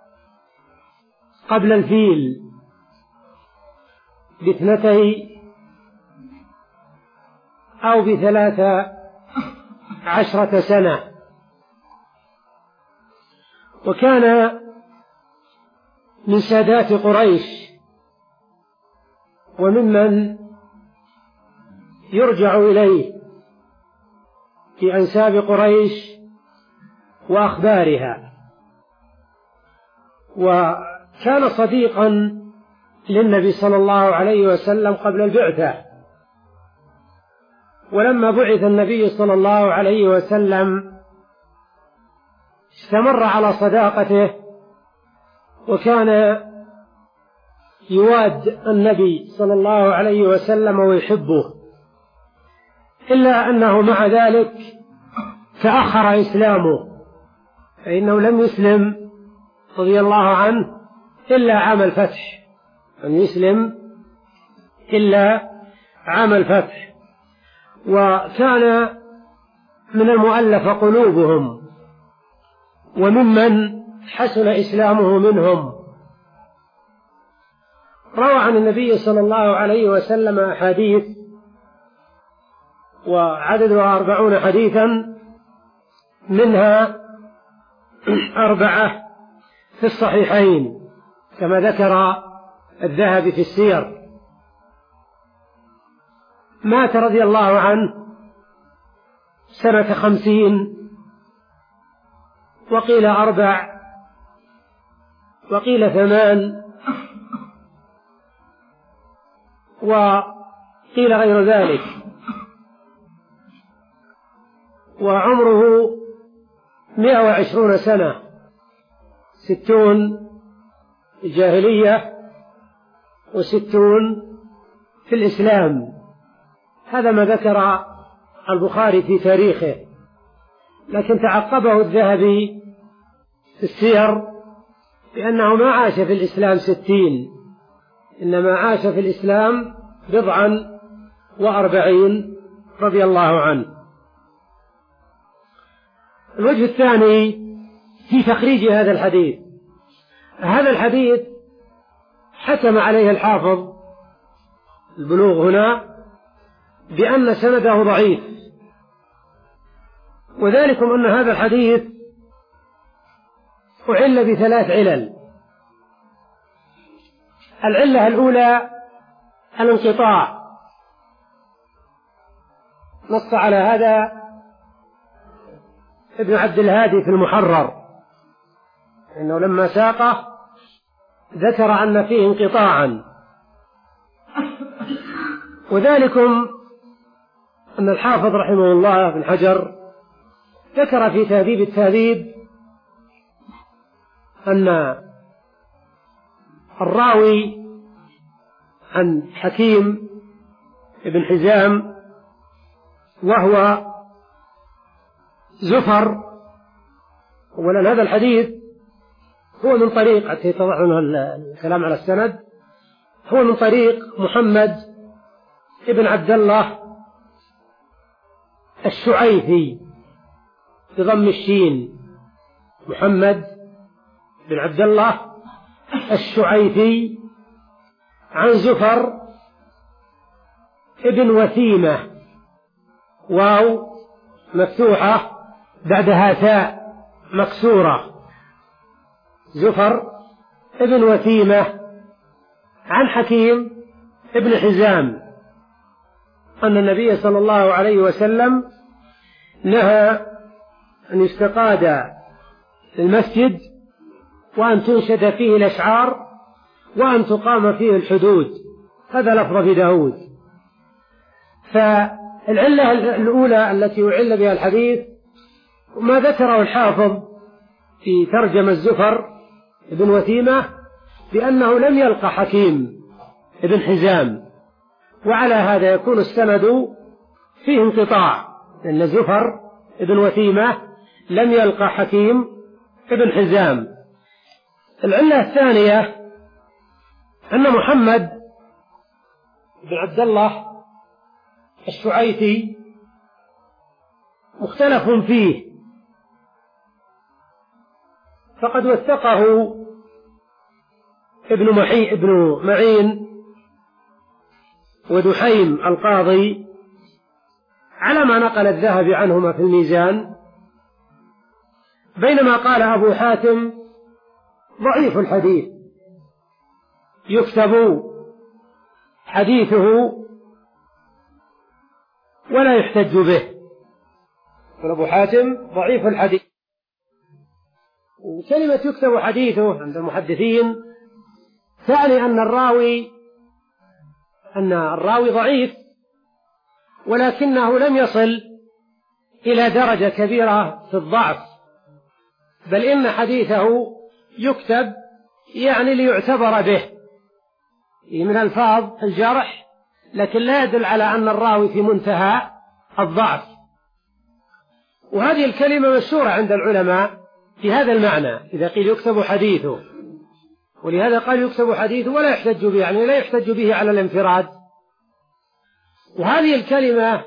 [SPEAKER 1] قبل الفيل باثنتي أو بثلاثة عشرة سنة، وكان من سادات قريش وممن يرجع إليه في أنساب قريش وأخبارها، وكان صديقا للنبي صلى الله عليه وسلم قبل البعثة. ولما بعث النبي صلى الله عليه وسلم استمر على صداقته، وكان يواد النبي صلى الله عليه وسلم ويحبه، إلا أنه مع ذلك تأخر إسلامه، فإنه لم يسلم رضي الله عنه إلا عام الفتح، لم يسلم إلا عام الفتح. وكان من المؤلف قلوبهم وممن حسن إسلامه منهم. روى عن النبي صلى الله عليه وسلم أحاديث، وعددها أربعون حديثا، منها أربعة في الصحيحين كما ذكر الذهبي في السير. مات رضي الله عنه سنة خمسين، وقيل أربع، وقيل ثمان، وقيل غير ذلك. وعمره مئة وعشرون سنة، ستون في الجاهلية وستون في الإسلام. هذا ما ذكر البخاري في تاريخه، لكن تعقبه الذهبي في السير بأنه ما عاش في الإسلام ستين، إنما عاش في الإسلام بضعا وأربعين رضي الله عنه. الوجه الثاني في تخريج هذا الحديث: هذا الحديث حكم عليه الحافظ البلوغ هنا بأن سنده ضعيف، وذلكم أن هذا الحديث أعل بثلاث علل. العلة الأولى الانقطاع، نص على هذا ابن عبد الهادي في المحرر، إنه لما ساقه ذكر أن فيه انقطاعا. وذلكم أن الحافظ رحمه الله بن حجر ذكر في تهذيب التهذيب أن الراوي عن حكيم بن حزام وهو زفر. أولا هذا الحديث هو من طريق حتى يتضح لنا الكلام على السند، هو من طريق محمد ابن عبد الله الشعيثي بضم الشين، محمد بن عبد الله الشعيثي عن زفر ابن وثيمة، واو مفتوحة بعدها تاء مكسورة، زفر ابن وثيمة عن حكيم ابن حزام أن النبي صلى الله عليه وسلم نهى أن يستقاد المسجد وأن تنشد فيه الأشعار وأن تقام فيه الحدود، هذا لفظ في داود. فالعلة الأولى التي أعل بها الحديث ما ذكره الحافظ في ترجمة زفر ابن وثيمة بأنه لم يلقى حكيم ابن حزام، وعلى هذا يكون السند فيه انقطاع، لأن زفر ابن وثيمة لم يلقى حكيم ابن حزام. العلة الثانية أن محمد بن عبد الله الشعيثي مختلف فيه، فقد وثقه ابن محي ابن معين ودحيم القاضي على ما نقل الذهبي عنهما في الميزان، بينما قال أبو حاتم ضعيف الحديث يكتب حديثه ولا يحتج به، أبو حاتم ضعيف الحديث. وكلمة يكتب حديثه عند المحدثين تعني أن الراوي أن الراوي ضعيف ولكنه لم يصل إلى درجة كبيرة في الضعف، بل إن حديثه يكتب يعني ليعتبر به من ألفاظ الجرح، لكن لا يدل على أن الراوي في منتهى الضعف. وهذه الكلمة مشهورة عند العلماء في هذا المعنى إذا قيل يكتب حديثه، ولهذا قال يكتب حديثه ولا يحتج به، يعني لا يحتج به على الانفراد. وهذه الكلمة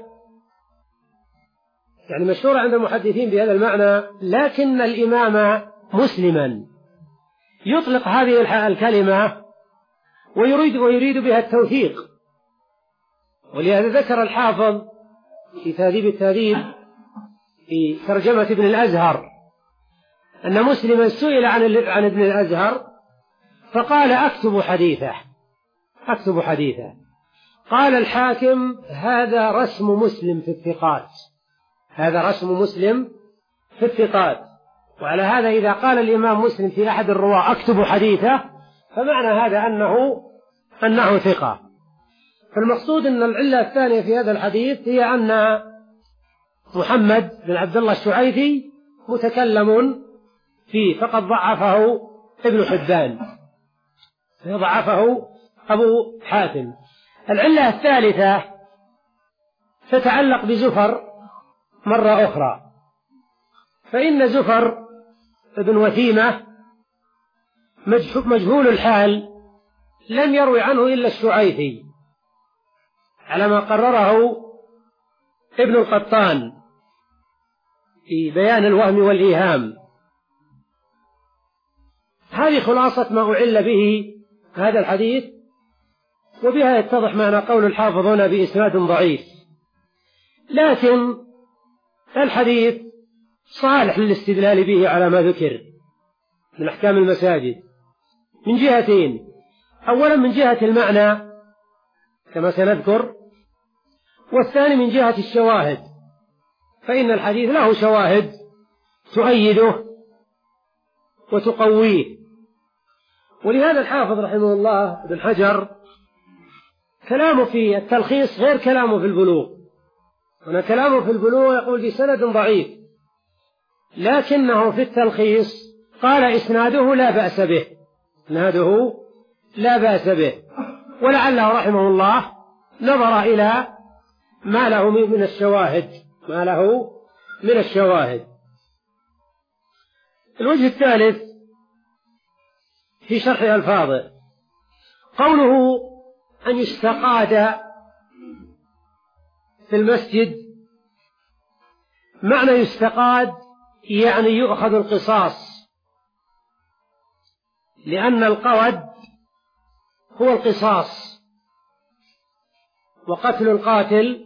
[SPEAKER 1] يعني مشهورة عند المحدثين بهذا المعنى، لكن الإمام مسلما يطلق هذه الكلمة ويريد, ويريد بها التوثيق، ولهذا ذكر الحافظ في تهذيب التهذيب في ترجمة ابن الأزهر أن مسلما سئل عن, عن ابن الأزهر فقال أكتب حديثه أكتب حديثه قال الحاكم هذا رسم مسلم في الثقات، هذا رسم مسلم في الثقات. وعلى هذا إذا قال الإمام مسلم في أحد الرواة أكتب حديثه فمعنى هذا أنه أنه ثقة. فالمقصود أن العلة الثانية في هذا الحديث هي أن محمد بن عبد الله الشعيثي متكلم فيه، فقد ضعفه ابن حبان، ضعفه أبو حاتم. العلة الثالثة تتعلق بزفر مرة أخرى، فإن زفر ابن وثيمة مجهول الحال لم يروي عنه إلا الشعيثي على ما قرره ابن القطان في بيان الوهم والإيهام. هذه خلاصة ما أعل به هذا الحديث، وبها يتضح معنى قول الحافظ هنا بإسناد ضعيف، لكن الحديث صالح للاستدلال به على ما ذكر من أحكام المساجد من جهتين: أولا من جهة المعنى كما سنذكر، والثاني من جهة الشواهد، فإن الحديث له شواهد تؤيده وتقويه. ولهذا الحافظ رحمه الله ابن حجر كلامه في التلخيص غير كلامه في البلوغ. هنا كلامه في البلوغ يقول بسند ضعيف، لكنه في التلخيص قال إسناده لا بأس به، إسناده لا بأس به، ولعله رحمه الله نظر إلى ما له من الشواهد ما له من الشواهد. الوجه الثالث في شرح ألفاظه. قوله أن يستقاد في المسجد، معنى يستقاد يعني يؤخذ القصاص، لأن القود هو القصاص، وقتل القاتل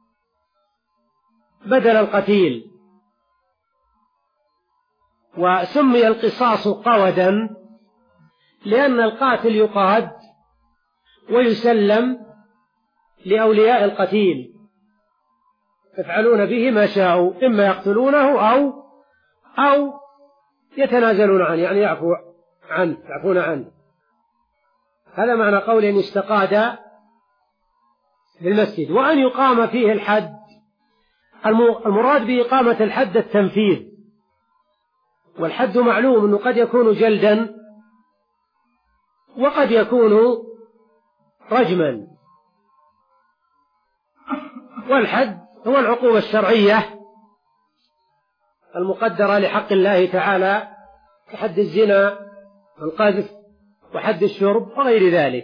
[SPEAKER 1] بدل القتيل. وسمي القصاص قودا لأن القاتل يقاد ويسلم لأولياء القتيل، يفعلون به ما شاءوا، إما يقتلونه أو أو يتنازلون عنه، يعني يعفو عنه يعفون عنه. هذا معنى قول أن يستقاد في المسجد. وأن يقام فيه الحد، المراد بإقامة الحد التنفيذ، والحد معلوم أنه قد يكون جلدا وقد يكون رجما. والحد هو العقوبة الشرعية المقدرة لحق الله تعالى كحد الزنا والقذف وحد الشرب وغير ذلك.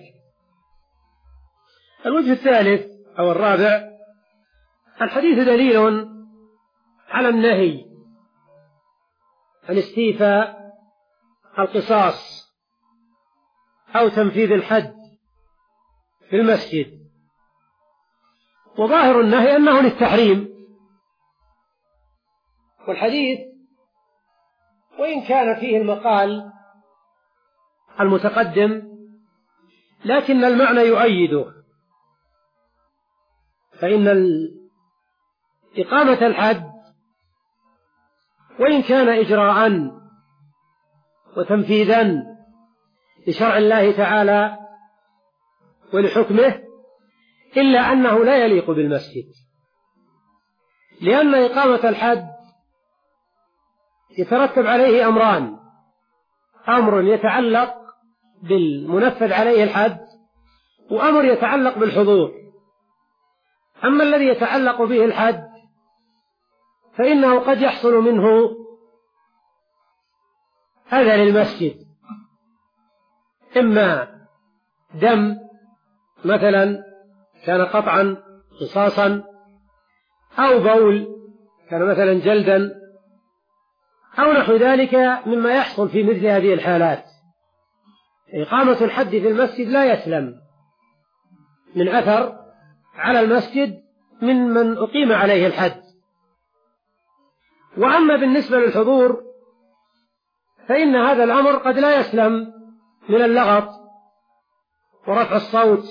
[SPEAKER 1] الوجه الثالث أو الرابع، الحديث دليل على النهي عن استيفاء القصاص أو تنفيذ الحد في المسجد، وظاهر النهي أنه للتحريم. والحديث وإن كان فيه المقال المتقدم لكن المعنى يؤيده، فإن إقامة الحد وإن كان إجراء وتنفيذا لشرع الله تعالى ولحكمه، إلا أنه لا يليق بالمسجد، لأن إقامة الحد يترتب عليه أمران: أمر يتعلق بالمنفذ عليه الحد، وأمر يتعلق بالحضور. أما الذي يتعلق به الحد فإنه قد يحصل منه أذى للمسجد، إما دم مثلا كان قطعا قصاصا، أو بول كان مثلا جلدا، أو نحو ذلك مما يحصل في مثل هذه الحالات. إقامة الحد في المسجد لا يسلم من أثر على المسجد من من أقيم عليه الحد. وأما بالنسبة للحضور فإن هذا الأمر قد لا يسلم من اللغط ورفع الصوت،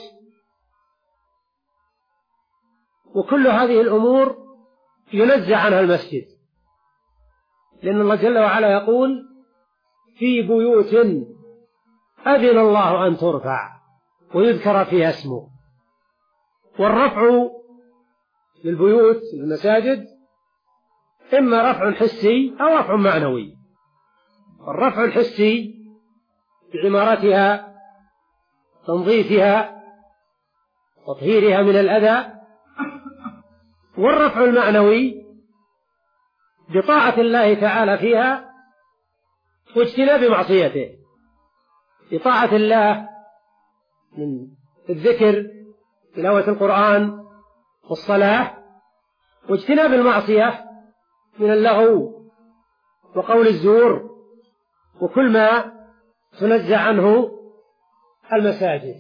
[SPEAKER 1] وكل هذه الأمور ينزع عنها المسجد، لأن الله جل وعلا يقول: في بيوت أذن الله أن ترفع ويذكر فيها اسمه. والرفع للبيوت المساجد إما رفع حسي أو رفع معنوي. الرفع الحسي بعمارتها، تنظيفها، تطهيرها من الأذى، والرفع المعنوي بطاعة الله تعالى فيها واجتناب معصيته، بطاعة الله من الذكر، تلاوة القرآن والصلاة، واجتناب المعصية من اللغو وقول الزور وكل ما تنزع عنه المساجد.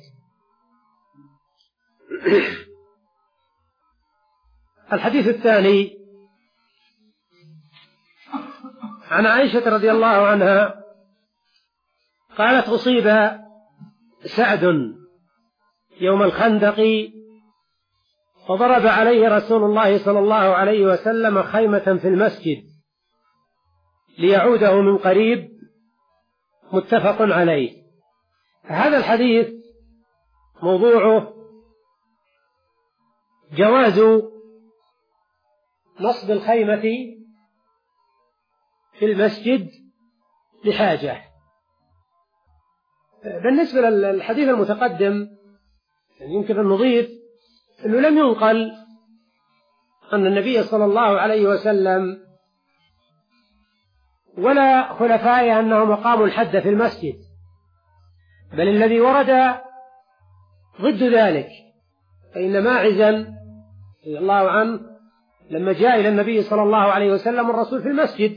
[SPEAKER 1] الحديث الثاني عن عائشة رضي الله عنها قالت: أصيب سعد يوم الخندق فضرب عليه رسول الله صلى الله عليه وسلم خيمة في المسجد ليعوده من قريب، متفق عليه. هذا الحديث موضوعه جواز نصب الخيمة في المسجد لحاجة. بالنسبة للحديث المتقدم يعني يمكن أن نضيف أنه لم ينقل أن النبي صلى الله عليه وسلم ولا خلفائه أنهم أقاموا الحد في المسجد، بل الذي ورد ضد ذلك، فإن ماعزا رضي الله عنه لما جاء إلى النبي صلى الله عليه وسلم الرسول في المسجد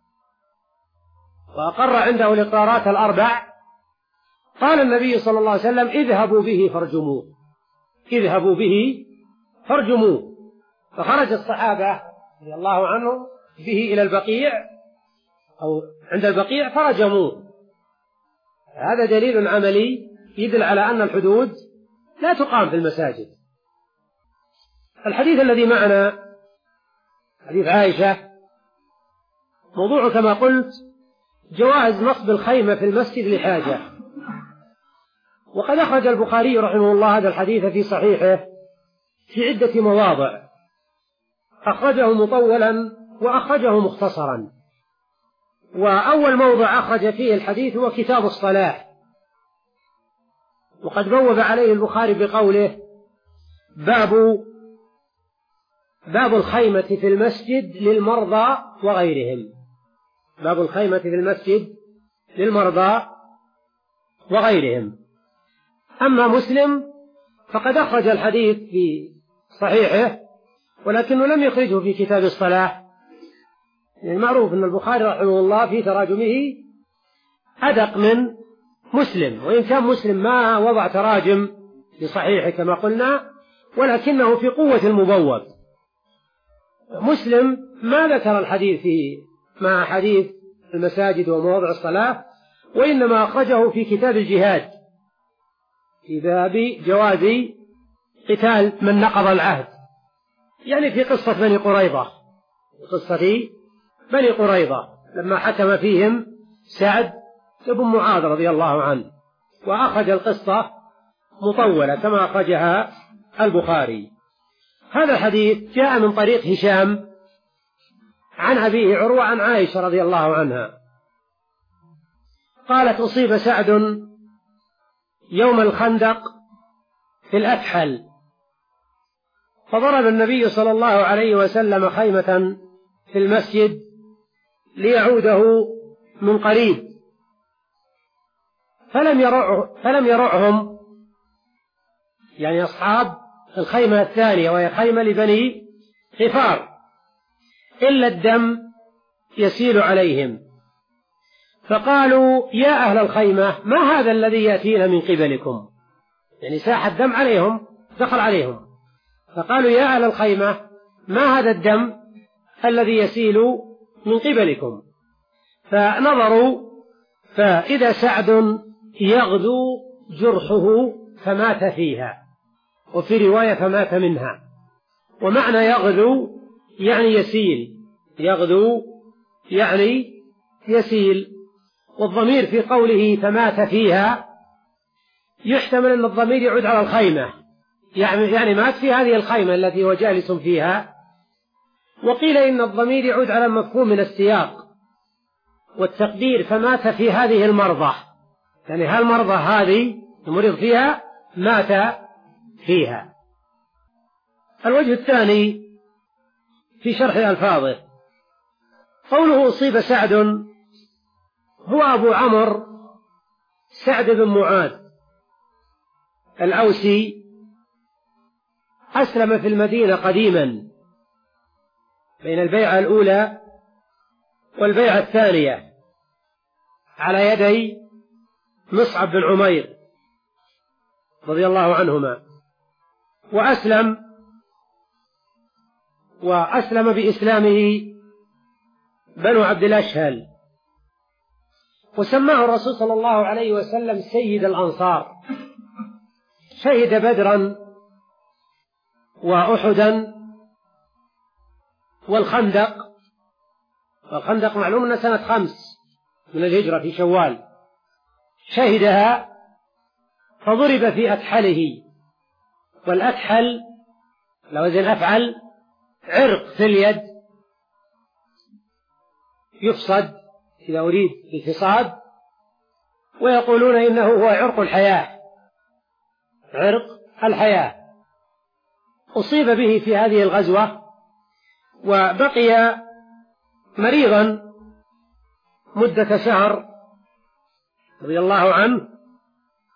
[SPEAKER 1] وأقر عنده الإقرارات الأربع، قال النبي صلى الله عليه وسلم: اذهبوا به فارجموه، اذهبوا به فارجموه. فخرج الصحابة رضي الله عنهم به إلى البقيع أو عند البقيع فرجموه. هذا دليل عملي يدل على أن الحدود لا تقام في المساجد. الحديث الذي معنا حديث عائشة موضوع كما قلت جواز نصب الخيمة في المسجد لحاجة، وقد أخرج البخاري رحمه الله هذا الحديث في صحيحه في عدة مواضع، أخرجه مطولا وأخرجه مختصرا. وأول موضع أخرج فيه الحديث هو كتاب الصلاة، وقد بوب عليه البخاري بقوله: باب باب الخيمة في المسجد للمرضى وغيرهم. باب الخيمة في المسجد للمرضى وغيرهم. أما مسلم فقد أخرج الحديث في صحيحه ولكنه لم يخرجه في كتاب الصلاة، يعني معروف أن البخاري رحمه الله في تراجمه أدق من مسلم، وإن كان مسلم ما وضع تراجم في صحيحه كما قلنا، ولكنه في قوة المبوب. مسلم ما ذكر الحديث في مع حديث المساجد ومواضع الصلاة، وإنما أخرجه في كتاب الجهاد في باب جواز قتال من نقض العهد، يعني في قصة بني قريظة، قصة بني قريظة لما حكم فيهم سعد بن معاذ رضي الله عنه، وأخرج القصة مطولة كما أخرجها البخاري. هذا الحديث جاء من طريق هشام عن أبيه عروة عن عائشة رضي الله عنها قالت: أصيب سعد يوم الخندق في الأكحل، فضرب النبي صلى الله عليه وسلم خيمة في المسجد ليعوده من قريب، فلم يرعه فلم يرعهم، يعني أصحاب الخيمة الثانية وهي خيمة لبني غفار، إلا الدم يسيل عليهم، فقالوا: يا أهل الخيمة ما هذا الذي يأتينا من قبلكم؟ يعني ساح الدم عليهم، دخل عليهم، فقالوا: يا أهل الخيمة ما هذا الدم الذي يسيل من قبلكم؟ فنظروا فإذا سعد يغدو جرحه فمات فيها، وفي رواية فمات منها. ومعنى يغدو يعني يسيل، يغدو يعني يسيل. والضمير في قوله فمات فيها يحتمل أن الضمير يعود على الخيمة، يعني, يعني مات في هذه الخيمة التي هو جالس فيها. وقيل إن الضمير يعود على المفهوم من السياق والتقدير فمات في هذه المرضى، يعني هالمرضى هذه المريض فيها مات فيها. الوجه الثاني في شرح ألفاظه قوله: أصيب سعد، هو أبو عمرو سعد بن معاذ الأوسي، أسلم في المدينة قديما بين البيعة الأولى والبيعة الثانية على يدي مصعب بن عمير رضي الله عنهما، وأسلم وأسلم بإسلامه بنو عبد الأشهل، وسماه الرسول صلى الله عليه وسلم سيد الأنصار. شهد بدرا وأحدا والخندق، والخندق معلوم أنها سنة خمس من الهجرة في شوال، شهدها فضرب في أكحله، والأكحل لو وزن أفعل عرق في اليد يفصد إذا أريد الفصاد، ويقولون إنه هو عرق الحياة، عرق الحياة. أصيب به في هذه الغزوة وبقي مريضا مدة شهر رضي الله عنه،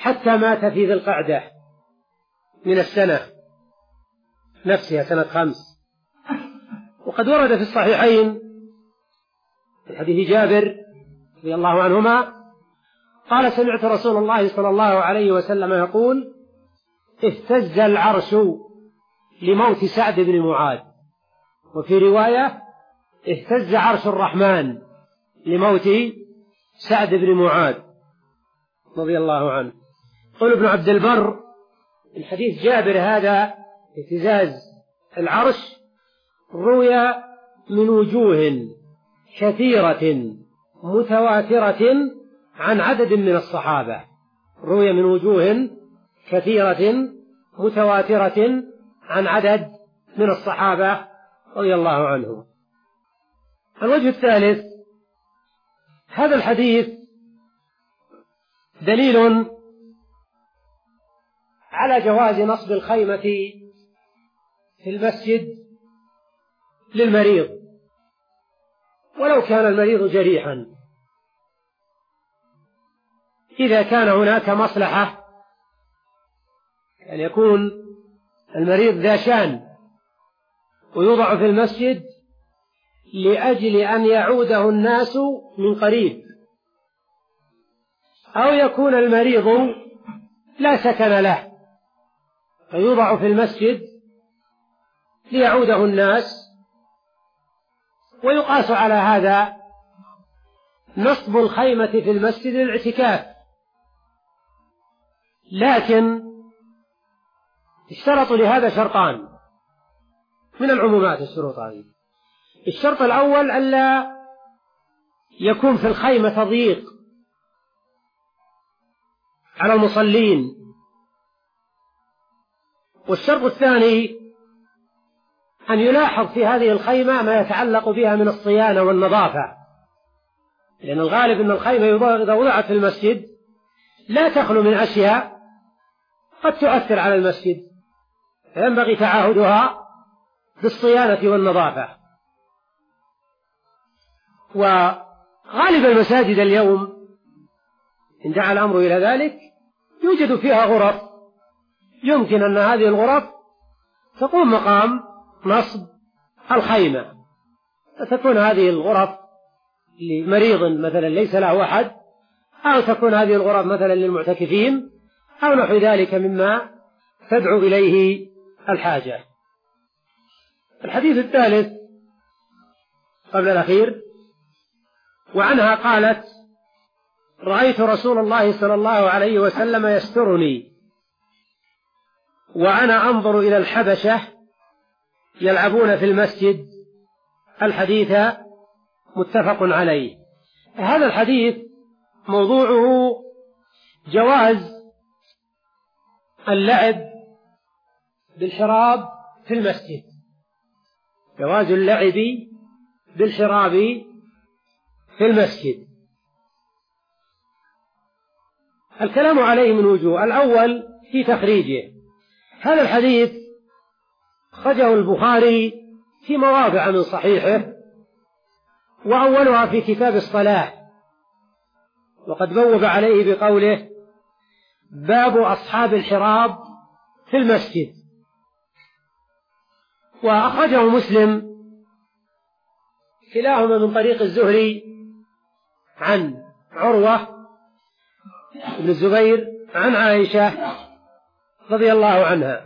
[SPEAKER 1] حتى مات في ذي القعدة من السنة نفسها سنة خمس. وقد ورد في الصحيحين في حديث جابر رضي الله عنهما قال سمعت رسول الله صلى الله عليه وسلم يقول اهتز العرش لموت سعد بن معاذ، وفي رواية اهتز عرش الرحمن لموت سعد بن معاذ رضي الله عنه. قال ابن عبد البر الحديث جابر هذا اهتزاز العرش روي من وجوه كثيرة متواترة عن عدد من الصحابة، روي من وجوه كثيرة متواترة عن عدد من الصحابة رضي الله عنهم. الوجه الثالث، هذا الحديث دليل على جواز نصب الخيمة في المسجد للمريض ولو كان المريض جريحا، إذا كان هناك مصلحة أن يكون المريض ذا شان ويوضع في المسجد لأجل أن يعوده الناس من قريب، أو يكون المريض لا سكن له فيوضع في المسجد ليعوده الناس، ويقاس على هذا نصب الخيمة في المسجد للاعتكاف. لكن اشترطوا لهذا شرطان من العمومات الشروط هذه. الشرط الأول ألا يكون في الخيمة تضييق على المصلين، والشرط الثاني أن يلاحظ في هذه الخيمة ما يتعلق بها من الصيانة والنظافة، لأن الغالب أن الخيمة إذا وضعت في المسجد لا تخلو من أشياء قد تؤثر على المسجد، فينبغي تعاهدها بالصيانة والنظافة. وغالب المساجد اليوم إن دعا الأمر إلى ذلك يوجد فيها غرف يمكن أن هذه الغرف تقوم مقام نصب الخيمة، فتكون هذه الغرف لمريض مثلا ليس له أحد، أو تكون هذه الغرف مثلا للمعتكفين أو نحو ذلك مما تدعو إليه الحاجة. الحديث الثالث قبل الأخير، وعنها قالت رأيت رسول الله صلى الله عليه وسلم يسترني وأنا أنظر إلى الحبشة يلعبون في المسجد. الحديث متفق عليه. هذا الحديث موضوعه جواز اللعب بالحراب في المسجد، جواز اللعب بالحراب في المسجد. الكلام عليه من وجوه. الأول في تخريجه، هذا الحديث خرجه البخاري في مواضع من صحيحه، وأولها في كتاب الصلاة، وقد بوب عليه بقوله باب أصحاب الحراب في المسجد. وأخرجه مسلم كلاهما من طريق الزهري عن عروة بن الزبير عن عائشة رضي الله عنها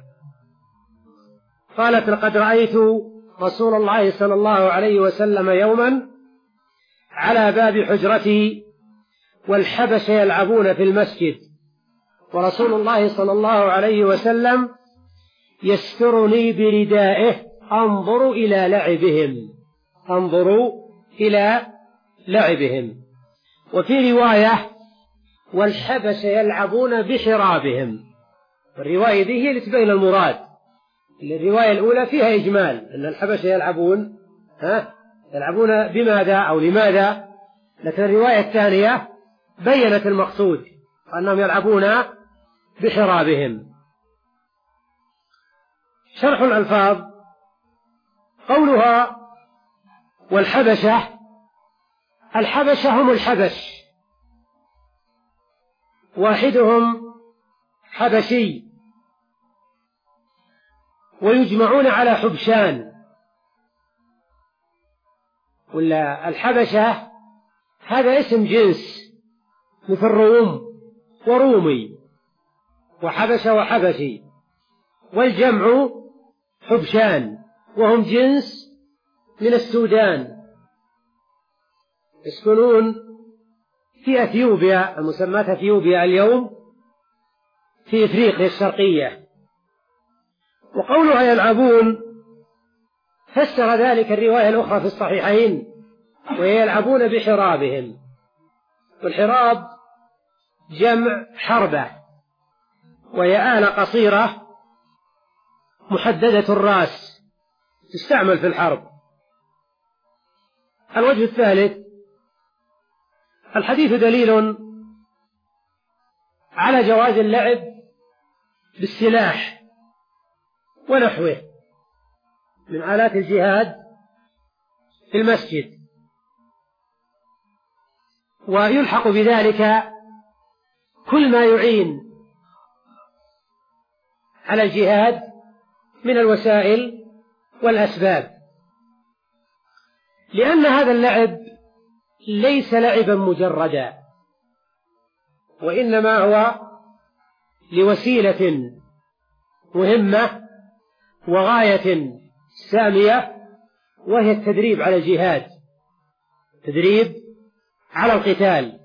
[SPEAKER 1] قالت لقد رأيت رسول الله صلى الله عليه وسلم يوما على باب حجرتي والحبش يلعبون في المسجد، ورسول الله صلى الله عليه وسلم يسترني بردائه أنظر إلى لعبهم أنظر إلى لعبهم وفي رواية والحبش يلعبون بحرابهم. الرواية دي هي اللي تبين المراد. الرواية الأولى فيها إجمال أن الحبش يلعبون ها يلعبون بماذا أو لماذا، لكن الرواية الثانية بيّنت المقصود أنهم يلعبون بحرابهم. شرح الألفاظ، قولها والحبشة، الحبشة هم الحبش، واحدهم حبشي، ويجمعون على حبشان. ولا الحبشة هذا اسم جنس مثل روم ورومي وحبشة وحبشي، والجمع حبشان، وهم جنس من السودان، يسكنون في أثيوبيا المسماة أثيوبيا اليوم في إفريقيا الشرقية. وقولها يلعبون فسر ذلك الرواية الأخرى في الصحيحين، وهي يلعبون بحرابهم. والحراب جمع حربة، وهي آلة قصيرة محددة الرأس تستعمل في الحرب. الوجه الثالث: الحديث دليل على جواز اللعب بالسلاح ونحوه من آلات الجهاد في المسجد، ويلحق بذلك كل ما يعين على الجهاد من الوسائل والأسباب، لأن هذا اللعب ليس لعبا مجردا، وإنما هو لوسيلة مهمة وغاية سامية، وهي التدريب على الجهاد، تدريب على القتال،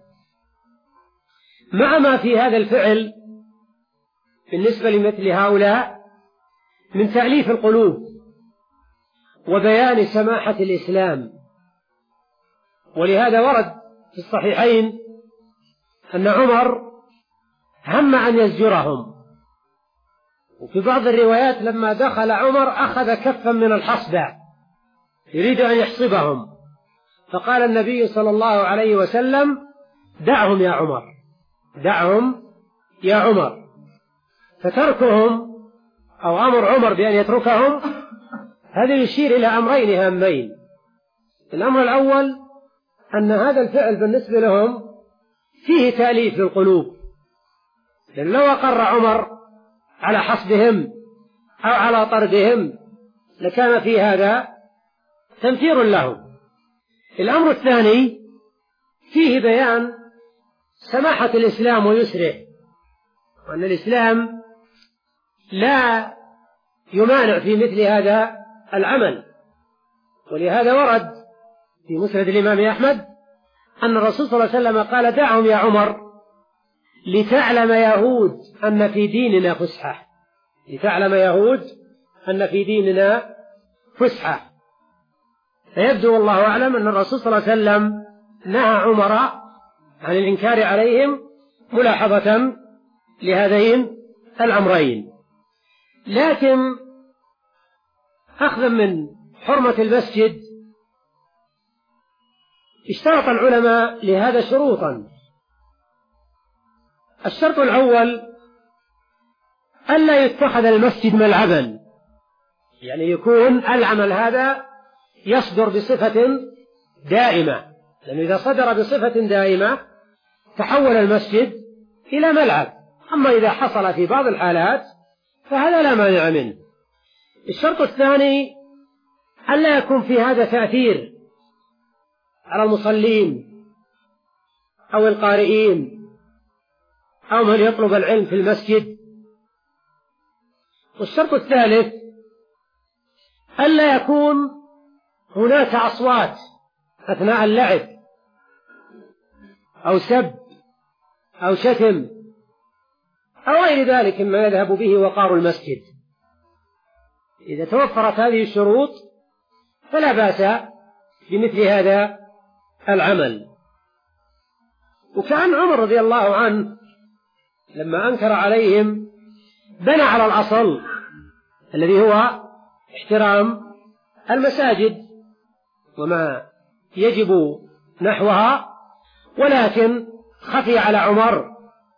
[SPEAKER 1] مع ما في هذا الفعل بالنسبة لمثل هؤلاء من تأليف القلوب وبيان سماحة الإسلام. ولهذا ورد في الصحيحين أن عمر هم أن يزجرهم، وفي بعض الروايات لما دخل عمر أخذ كفا من الحصبة يريد أن يحصبهم، فقال النبي صلى الله عليه وسلم: دعهم يا عمر، دعهم يا عمر. فتركهم أو أمر عمر بأن يتركهم هذا يشير إلى أمرين هامين. الأمر الأول أن هذا الفعل بالنسبة لهم فيه تأليف للقلوب، لأن لو أقر عمر على حصبهم أو على طردهم لكان في هذا تنفير لهم. الأمر الثاني فيه بيان سماحة الإسلام ويسره، وأن الإسلام لا يمانع في مثل هذا العمل. ولهذا ورد في مسند الإمام أحمد أن الرسول صلى الله عليه وسلم قال: دعهم يا عمر لتعلم يهود أن في ديننا فسحة، لتعلم يهود أن في ديننا فسحة. فيبدو والله أعلم أن الرسول صلى الله عليه وسلم نهى عمر عن الإنكار عليهم ملاحظة لهذين الأمرين. لكن أخذا من حرمة المسجد اشترط العلماء لهذا شروطا. الشرط الأول ألا يتخذ المسجد ملعبا، يعني يكون العمل هذا يصدر بصفة دائمة، لأنه إذا صدر بصفة دائمة تحول المسجد إلى ملعب. أما إذا حصل في بعض الحالات فهذا لا مانع منه. الشرط الثاني ألا يكون في هذا تأثير على المصلين أو القارئين أو من يطلب العلم في المسجد. والشرط الثالث ألا يكون هناك أصوات أثناء اللعب أو سب أو شتم أو غير ذلك مما يذهب به وقار المسجد. إذا توفرت هذه الشروط فلا بأس بمثل هذا العمل. وكأن عمر رضي الله عنه لما أنكر عليهم بنى على الأصل الذي هو احترام المساجد وما يجب نحوها، ولكن خفي على عمر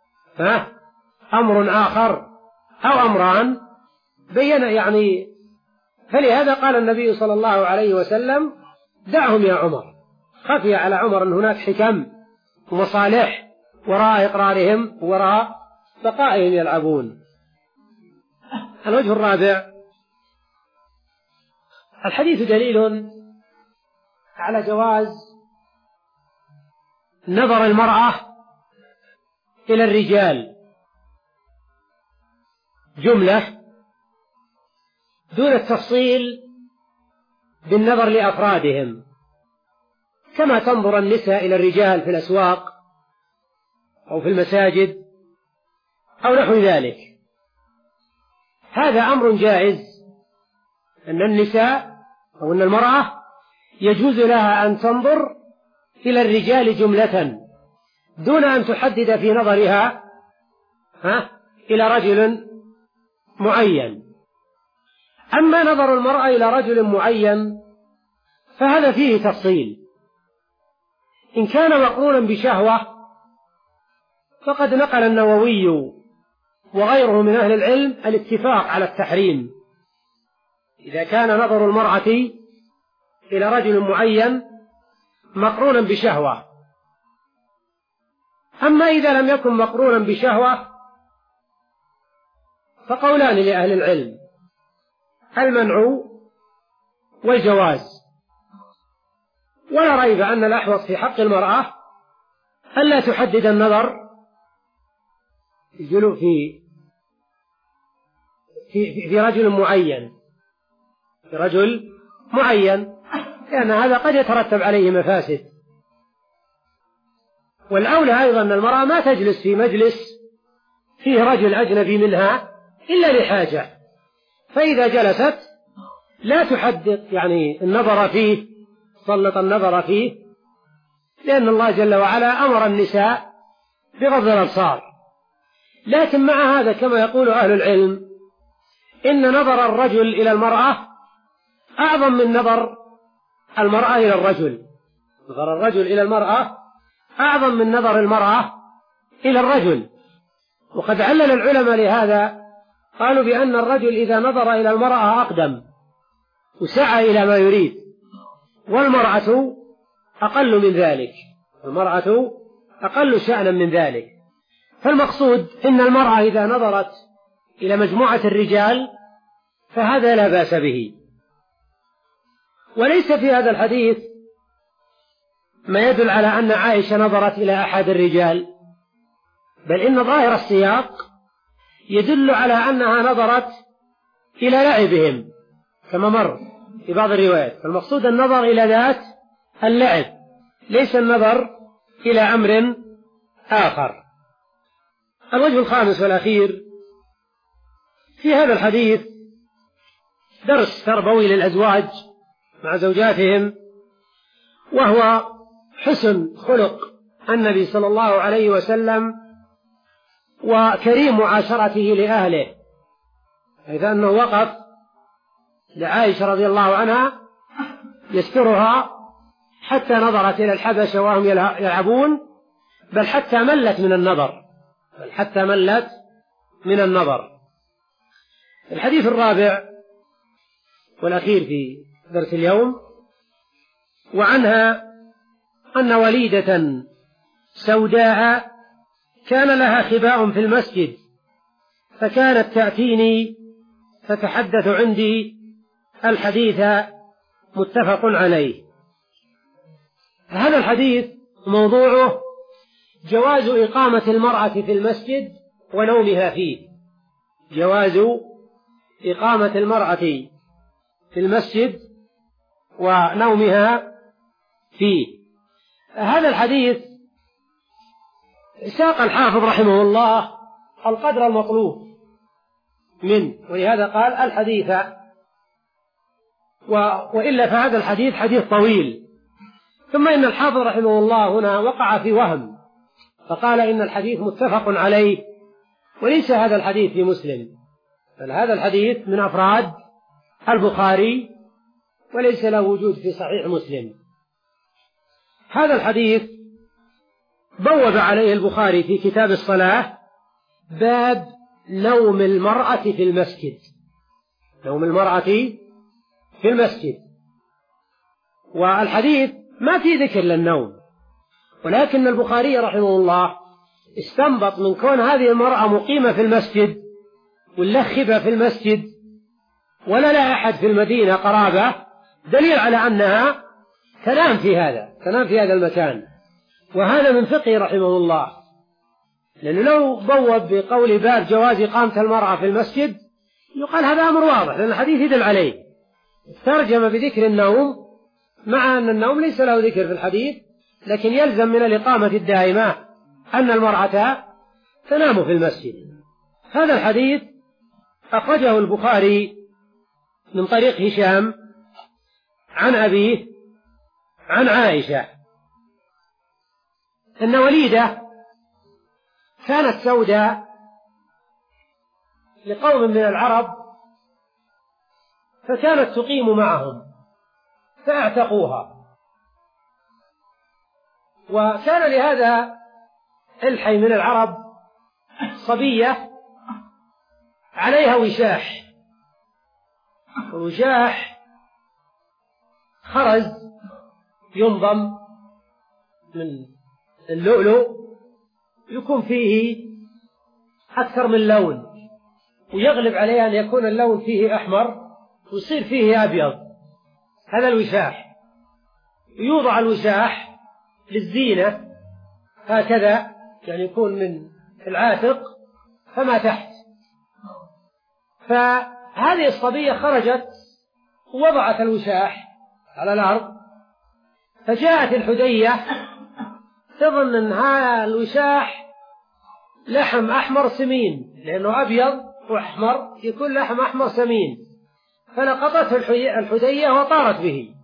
[SPEAKER 1] أمر آخر أو أمران بين يعني. فلهذا قال النبي صلى الله عليه وسلم: دعهم يا عمر. خفي على عمر أن هناك حكم ومصالح وراء إقرارهم وراء بقائهم يلعبون. الوجه الرابع: الحديث دليل على جواز نظر المرأة إلى الرجال جملة دون التفصيل بالنظر لأفرادهم، كما تنظر النساء إلى الرجال في الأسواق أو في المساجد أو نحو ذلك. هذا أمر جائز، أن النساء أو أن المرأة يجوز لها أن تنظر إلى الرجال جملة دون أن تحدد في نظرها ها إلى رجل معين. أما نظر المرأة إلى رجل معين فهذا فيه تفصيل. إن كان مقرونا بشهوة فقد نقل النووي وغيره من أهل العلم الاتفاق على التحريم إذا كان نظر المرأة إلى رجل معين مقرونا بشهوة. أما إذا لم يكن مقرونا بشهوة فقولان لأهل العلم: المنع والجواز. ولا ريب أن الأحوط في حق المرأة ألا تحدد النظر في في في رجل معين في رجل معين لأن هذا قد يترتب عليه مفاسد. والأولى أيضا أن المرأة ما تجلس في مجلس فيه رجل أجنبي منها إلا لحاجة، فإذا جلست لا تحدد يعني النظر فيه، سلط النظر فيه، لأن الله جل وعلا أمر النساء بغض الأبصار. لكن مع هذا كما يقول أهل العلم إن نظر الرجل إلى المرأة أعظم من نظر المرأة إلى الرجل. نظر الرجل إلى المرأة أعظم من نظر المرأة إلى الرجل. وقد علل العلماء لهذا، قالوا بأن الرجل إذا نظر إلى المرأة أقدم وسعى إلى ما يريد، والمرأة أقل من ذلك، المرأة أقل شأنا من ذلك. فالمقصود إن المرأة إذا نظرت إلى مجموعة الرجال فهذا لا بأس به. وليس في هذا الحديث ما يدل على أن عائشة نظرت إلى أحد الرجال، بل إن ظاهر السياق يدل على أنها نظرت إلى لعبهم كما مر في بعض الروايات. فالمقصود النظر إلى ذات اللعب، ليس النظر إلى أمر آخر. الوجه الخامس والأخير: في هذا الحديث درس تربوي للأزواج مع زوجاتهم، وهو حسن خلق النبي صلى الله عليه وسلم وكريم معاشرته لأهله، حيث أنه وقف لعائشة رضي الله عنها يسترها حتى نظرت إلى الحبشة وهم يلعبون، بل حتى ملت من النظر بل حتى ملت من النظر. الحديث الرابع والأخير في درس اليوم: وعنها أن وليدة سوداء كان لها خباء في المسجد، فكانت تأتيني فتحدث عندي الحديث، متفق عليه. هذا الحديث موضوعه جواز إقامة المرأة في المسجد ونومها فيه، جواز إقامة المرأة في المسجد ونومها فيه. هذا الحديث ساق الحافظ رحمه الله القدر المطلوب منه، ولهذا قال الحديث، وإلا فهذا الحديث حديث طويل. ثم إن الحافظ رحمه الله هنا وقع في وهم، فقال إن الحديث متفق عليه، وليس هذا الحديث في مسلم، بل هذا الحديث من أفراد البخاري وليس له وجود في صحيح مسلم. هذا الحديث بوب عليه البخاري في كتاب الصلاة باب نوم المرأة في المسجد، نوم المرأة في المسجد. والحديث ما في ذكر للنوم، ولكن البخاري رحمه الله استنبط من كون هذه المرأة مقيمة في المسجد واللخبة في المسجد ولا لا أحد في المدينة قرابة دليل على أنها تنام في هذا تنام في هذا المكان. وهذا من فقه رحمه الله، لأنه لو بوب بقول باب جواز إقامة المرأة في المسجد يقال هذا أمر واضح، لأن الحديث يدل عليه. ترجم بذكر النوم مع أن النوم ليس له ذكر في الحديث، لكن يلزم من الإقامة الدائمة أن المرأة تنام في المسجد. هذا الحديث أخرجه البخاري من طريق هشام عن أبيه عن عائشة أن وليدة كانت سوداء لقوم من العرب، فكانت تقيم معهم فاعتقوها. وكان لهذا الحي من العرب صبية عليها وشاح، وشاح خرز ينضم من اللؤلؤ يكون فيه أكثر من لون، ويغلب عليه أن يكون اللون فيه أحمر ويصير فيه أبيض. هذا الوشاح يوضع الوشاح للزينة هكذا، يعني يكون من العاتق فما تحت. فهذه الصبية خرجت ووضعت الوشاح على الأرض، فجاءت الحدية تظن أن هذا الوشاح لحم أحمر سمين، لأنه أبيض وأحمر يكون لحم أحمر سمين، فلقطته الحدية وطارت به.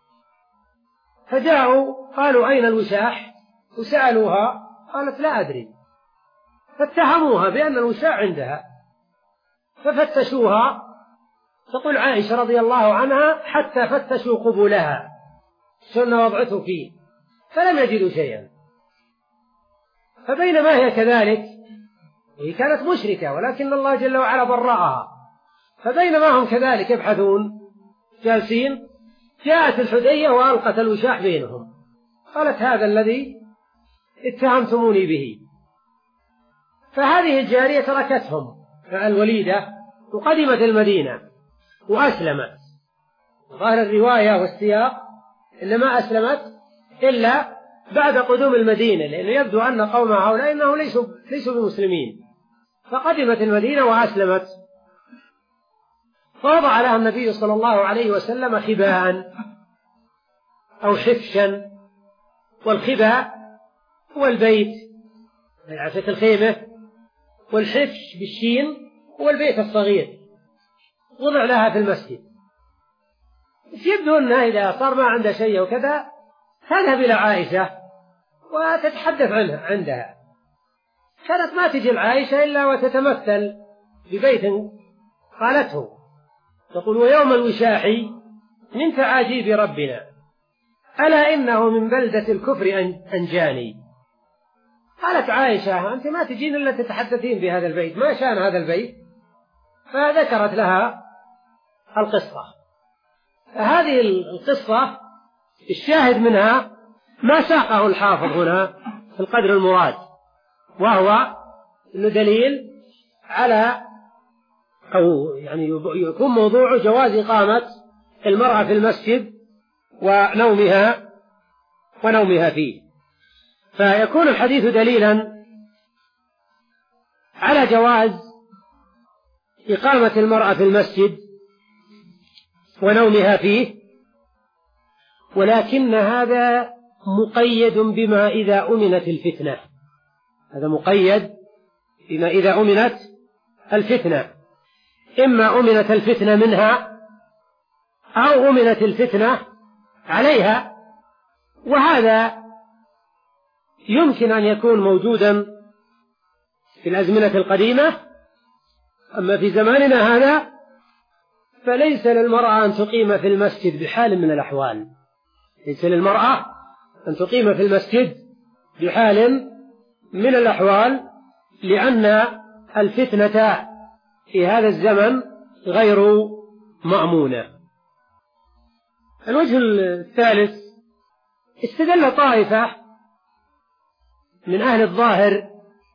[SPEAKER 1] فجاءوا قالوا أين الوشاح؟ وسألوها قالت لا أدري، فاتهموها بأن الوشاح عندها، ففتشوها. تقول عائشة رضي الله عنها حتى فتشوا قبولها شن وضعته فيه فلم يجدوا شيئا. فبينما هي كذلك، وهي كانت مشركة ولكن الله جل وعلا برأها، فبينما هم كذلك يبحثون جالسين جاءت الحدية وألقت الوشاح بينهم، قالت هذا الذي اتهمتموني به. فهذه الجارية تركتهم مع الوليدة وقدمت المدينة وأسلمت. ظاهر الرواية والسياق إنما أسلمت إلا بعد قدوم المدينة، لأنه يبدو أن قوم هؤلاء إنه ليسوا ليسوا بمسلمين. فقدمت المدينة وأسلمت، فوضع لها النبي صلى الله عليه وسلم خباء أو حفشا، والخباء هو البيت على شكل خيمة، والحفش بالشين هو البيت الصغير وضع لها في المسجد. يبدو أنها إذا صار ما عندها شيء وكذا تذهب إلى عائشة وتتحدث عنها عندها. كانت ما تجي العائشة إلا وتتمثل ببيت قالته، تقول ويوم الوشاح من تعاجيب ربنا ألا إنه من بلدة الكفر أنجاني. قالت عائشة أنت ما تجين إلا تتحدثين بهذا البيت، ما شان هذا البيت؟ فذكرت لها القصة. فهذه القصة الشاهد منها ما ساقه الحافظ هنا في القدر المراد، وهو إنه دليل على أو يعني يكون موضوع جواز إقامة المرأة في المسجد ونومها ونومها فيه. فيكون الحديث دليلا على جواز إقامة المرأة في المسجد ونومها فيه، ولكن هذا مقيد بما إذا أمنت الفتنة. هذا مقيد بما إذا أمنت الفتنة، إما أمنت الفتنة منها أو أمنت الفتنة عليها، وهذا يمكن أن يكون موجودا في الأزمنة القديمة. أما في زماننا هذا فليس للمرأة أن تقيم في المسجد بحال من الأحوال، ليس للمرأة أن تقيم في المسجد بحال من الأحوال، لأن الفتنة في هذا الزمن غير مأمونة. الوجه الثالث استدل طائفة من أهل الظاهر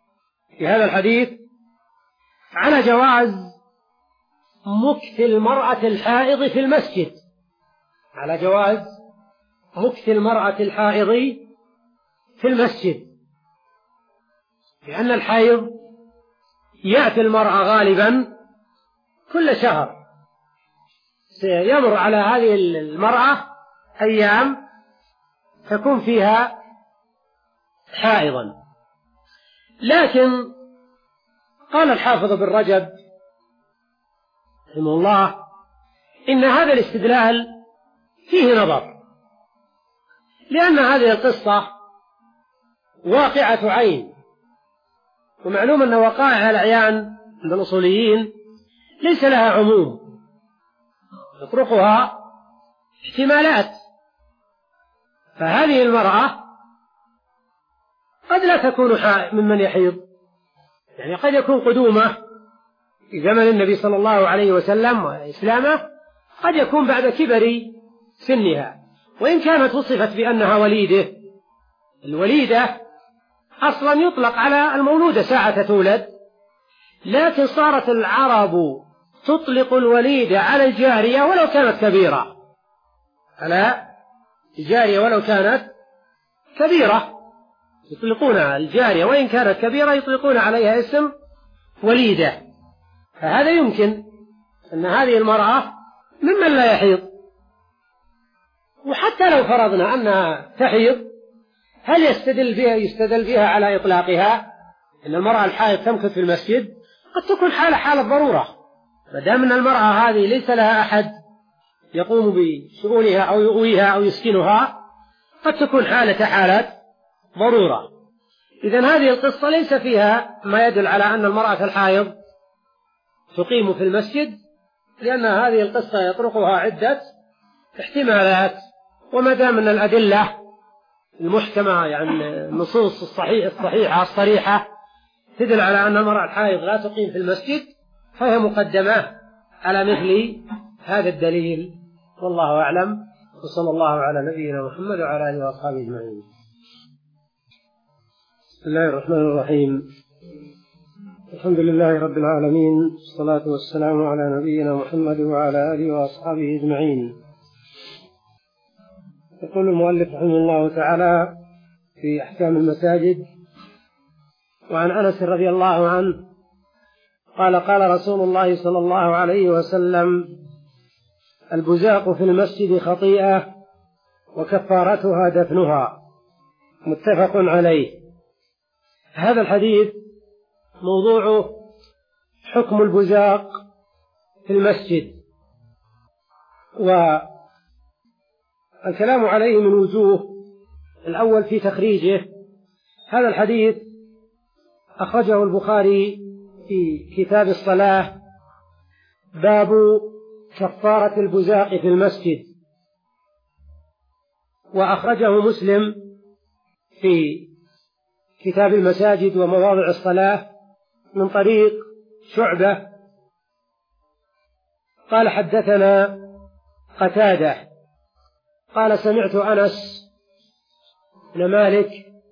[SPEAKER 1] في هذا الحديث على جواز مكث المرأة الحائض في المسجد، على جواز مكث المرأة الحائض في المسجد، لأن الحيض يأتي المرأة غالبا كل شهر، سيمر على هذه المرأة أيام تكون فيها حائضا. لكن قال الحافظ بن رجب رحمه الله إن هذا الاستدلال فيه نظر، لأن هذه القصة واقعة عين، ومعلوم أن وقائع الأعيان عند الأصوليين ليس لها عموم، يطرقها احتمالات. فهذه المرأة قد لا تكون ممن يحيض، يعني قد يكون قدومه في زمن النبي صلى الله عليه وسلم وإسلامه، قد يكون بعد كبر سنها، وإن كانت وصفت بأنها وليدة. الوليدة أصلا يطلق على المولودة ساعة تولد، لكن صارت العرب تطلق الوليدة على الجارية ولو كانت كبيرة، على الجارية ولو كانت كبيرة يطلقون الجارية وإن كانت كبيرة يطلقون عليها اسم وليدة. فهذا يمكن أن هذه المرأة ممن لا يحيض. وحتى لو فرضنا أنها تحيض، هل يستدل بها يستدل بها على إطلاقها أن المرأة الحائض تمكث في المسجد؟ قد تكون حالة حالة ضرورة، ما دام أن المرأة هذه ليس لها أحد يقوم بشؤونها أو يؤويها أو يسكنها، قد تكون حالة حالة ضرورة. إذن هذه القصة ليس فيها ما يدل على أن المرأة الحائض تقيم في المسجد، لأن هذه القصة يطرقها عدة احتمالات. وما دام أن الأدلة المحكمة يعني النصوص الصحيح الصحيحة الصريحة تدل على أن المرأة الحائض لا تقيم في المسجد، فهي مقدمة على مثل هذا الدليل، والله أعلم. وصلى الله على نبينا محمد وعلى آله وأصحابه أجمعين. بسم الله الرحمن الرحيم. الحمد لله رب العالمين، والصلاة والسلام على نبينا محمد وعلى آله وأصحابه أجمعين. يقول المؤلف رحمه الله تعالى في أحكام المساجد: وعن أنس رضي الله عنه قال: قال رسول الله صلى الله عليه وسلم: البزاق في المسجد خطيئة وكفارتها دفنها. متفق عليه. هذا الحديث موضوعه حكم البزاق في المسجد، والكلام عليه من وجوه. الأول في تخريجه. هذا الحديث أخرجه البخاري في كتاب الصلاة، باب كفارة البزاق في المسجد، وأخرجه مسلم في كتاب المساجد ومواضع الصلاة من طريق شعبة قال: حدثنا قتادة قال: سمعت أنس بن مالك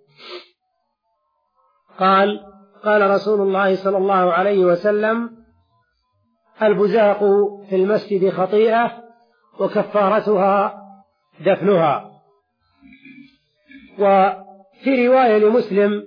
[SPEAKER 1] قال: قال رسول الله صلى الله عليه وسلم: البزاق في المسجد خطيئة وكفارتها دفنها. وفي رواية لمسلم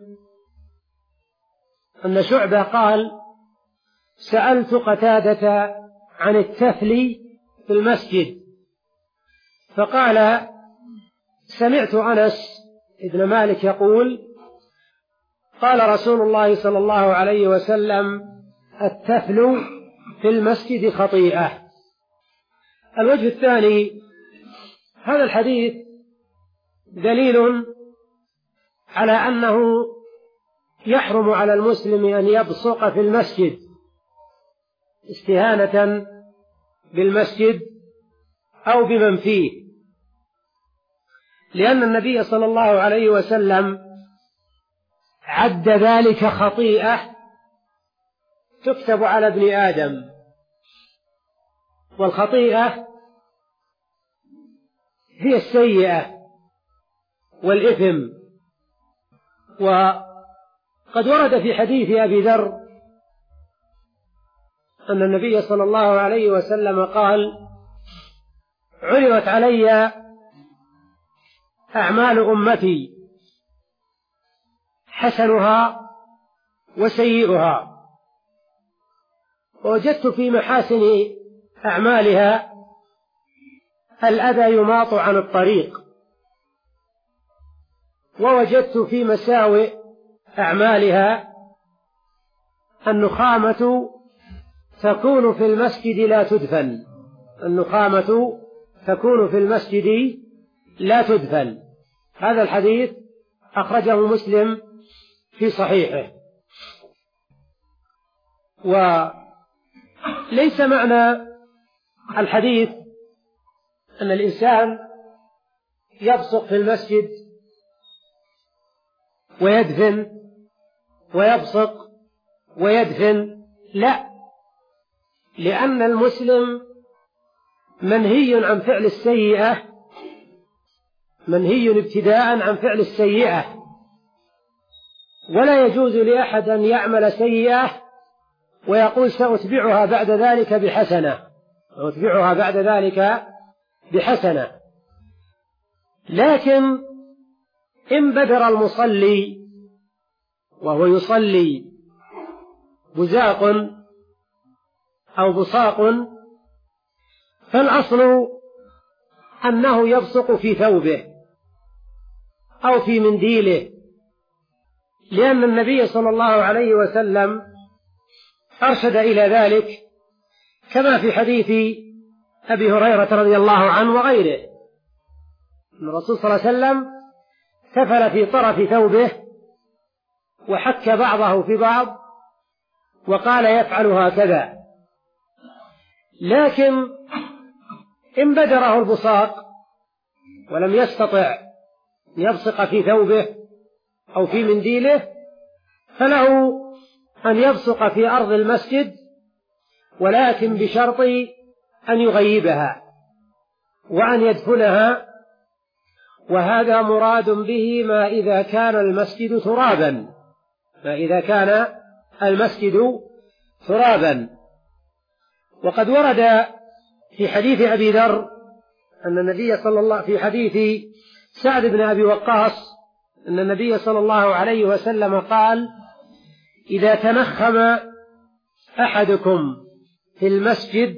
[SPEAKER 1] أن شعبة قال: سألت قتادة عن التفل في المسجد، فقال: سمعت أنس بن مالك يقول: قال رسول الله صلى الله عليه وسلم: التفل في المسجد خطيئة. الوجه الثاني: هذا الحديث دليل على أنه يحرم على المسلم أن يبصق في المسجد استهانة بالمسجد أو بمن فيه، لأن النبي صلى الله عليه وسلم عد ذلك خطيئة تكتب على ابن آدم. والخطيئة هي السيئة والإثم. وقال قد ورد في حديث أبي ذر أن النبي صلى الله عليه وسلم قال: عرضت علي أعمال أمتي حسنها وسيئها، ووجدت في محاسن أعمالها الأذى يماط عن الطريق، ووجدت في مساوئ أعمالها النخامة تكون في المسجد لا تدفن النخامة تكون في المسجد لا تدفن. هذا الحديث أخرجه مسلم في صحيحه. وليس معنى الحديث أن الإنسان يبصق في المسجد ويدفن ويبصق ويدفن، لا، لأن المسلم منهي عن فعل السيئة، منهي ابتداء عن فعل السيئة، ولا يجوز لأحد أن يعمل سيئة ويقول سأتبعها بعد ذلك بحسنة سأتبعها بعد ذلك بحسنة. لكن إن بدر المصلي وهو يصلي بزاق أو بصاق فالأصل أنه يبصق في ثوبه أو في منديله، لأن النبي صلى الله عليه وسلم أرشد إلى ذلك، كما في حديث أبي هريرة رضي الله عنه وغيره أن الرسول صلى الله عليه وسلم تفل في طرف ثوبه وحك بعضه في بعض وقال يفعل هكذا. لكن إن بدره البصاق ولم يستطع يبصق في ثوبه أو في منديله فله أن يبصق في أرض المسجد، ولكن بشرط أن يغيبها وأن يدفنها، وهذا مراد به ما إذا كان المسجد ترابا ما إذا كان المسجد ترابا. وقد ورد في حديث أبي ذر أن النبي صلى الله في حديث سعد بن أبي وقاص أن النبي صلى الله عليه وسلم قال: إذا تنخم أحدكم في المسجد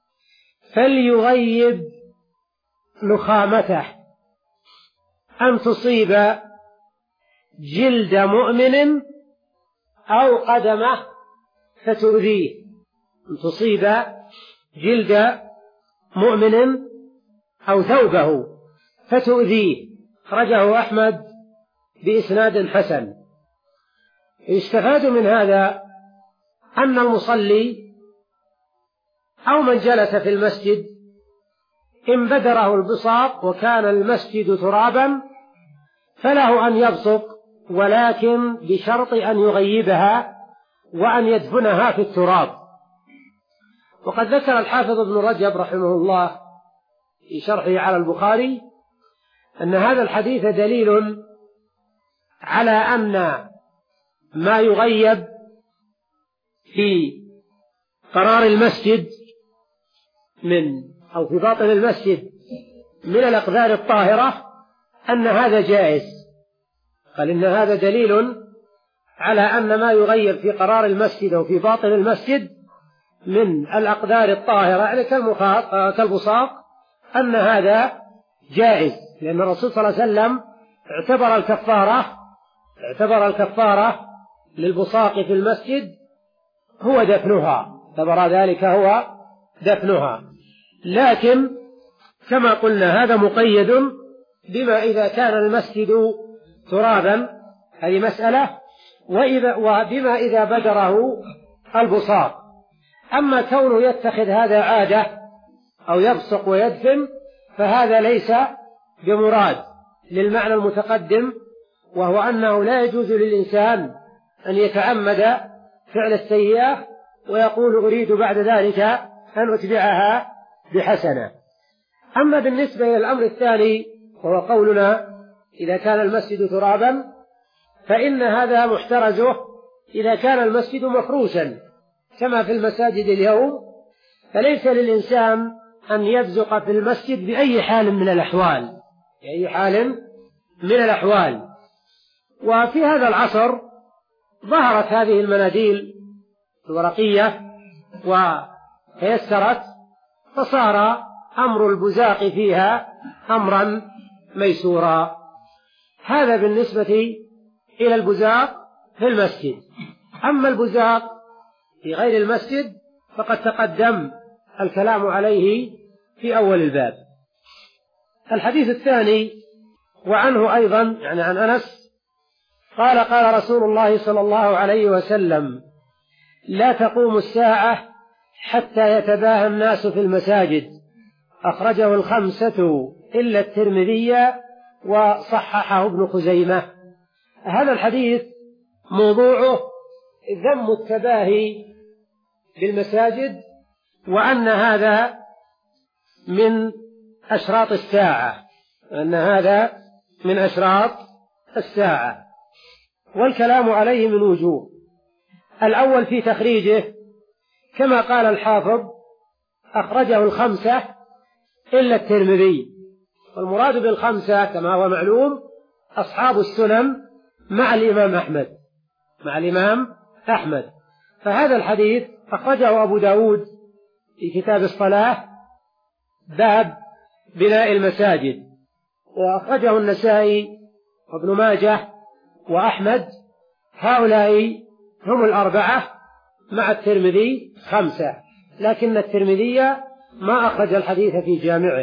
[SPEAKER 1] فليغيب نخامته أن تصيب جلد مؤمن أو قدمه فتؤذيه أن تصيب جلد مؤمن أو ثوبه فتؤذيه. أخرجه أحمد بإسناد حسن. يستفاد من هذا أن المصلي أو من جلس في المسجد إن بدره البصاق وكان المسجد ترابا فله أن يبصق، ولكن بشرط أن يغيبها وأن يدفنها في التراب. وقد ذكر الحافظ ابن رجب رحمه الله في شرحه على البخاري أن هذا الحديث دليل على أن ما يغيب في قرار المسجد من أو في باطن المسجد من الأقذار الطاهرة أن هذا جائز. قال إن هذا دليل على أن ما يغيب في قرار المسجد أو في باطن المسجد من الأقذار الطاهرة يعني كالمخاط كالبصاق أن هذا جائز، لأن الرسول صلى الله عليه وسلم اعتبر الكفارة اعتبر الكفارة للبصاق في المسجد هو دفنها، اعتبر ذلك هو دفنها. لكن كما قلنا هذا مقيد بما إذا كان المسجد ترابا، هذه مسألة، وإذا وبما إذا بدره البصاق. أما كونه يتخذ هذا عادة أو يبصق ويدفن فهذا ليس بمراد للمعنى المتقدم، وهو أنه لا يجوز للإنسان أن يتعمد فعل السيئة ويقول أريد بعد ذلك أن أتبعها بحسنة. أما بالنسبة إلى الأمر الثاني وهو قولنا إذا كان المسجد ترابا، فإن هذا محترزه إذا كان المسجد مفروشا كما في المساجد اليوم، فليس للإنسان أن يبزق في المسجد بأي حال من الأحوال، بأي حال من الأحوال. وفي هذا العصر ظهرت هذه المناديل الورقية وتيسرت، فصار أمر البزاق فيها أمرا ميسورا. هذا بالنسبة إلى البزاق في المسجد. أما البزاق في غير المسجد فقد تقدم الكلام عليه في أول الباب. الحديث الثاني وعنه أيضا يعني عن أنس قال قال رسول الله صلى الله عليه وسلم: لا تقوم الساعة حتى يتباهى الناس في المساجد. أخرجه الخمسة إلا الترمذي وصححه ابن خزيمة. هذا الحديث موضوعه ذم التباهي بالمساجد، وأن هذا من أشراط الساعة، أن هذا من أشراط الساعة. والكلام عليه من وجوه. الأول في تخريجه كما قال الحافظ: أخرجه الخمسة إلا الترمذي. والمراد بالخمسة كما هو معلوم أصحاب السنن مع الإمام أحمد مع الإمام أحمد. فهذا الحديث أخرجه أبو داود في كتاب الصلاة باب بناء المساجد، وأخرجه النسائي وابن ماجه وأحمد. هؤلاء هم الأربعة مع الترمذي خمسة، لكن الترمذي ما أخرج الحديث في جامعه.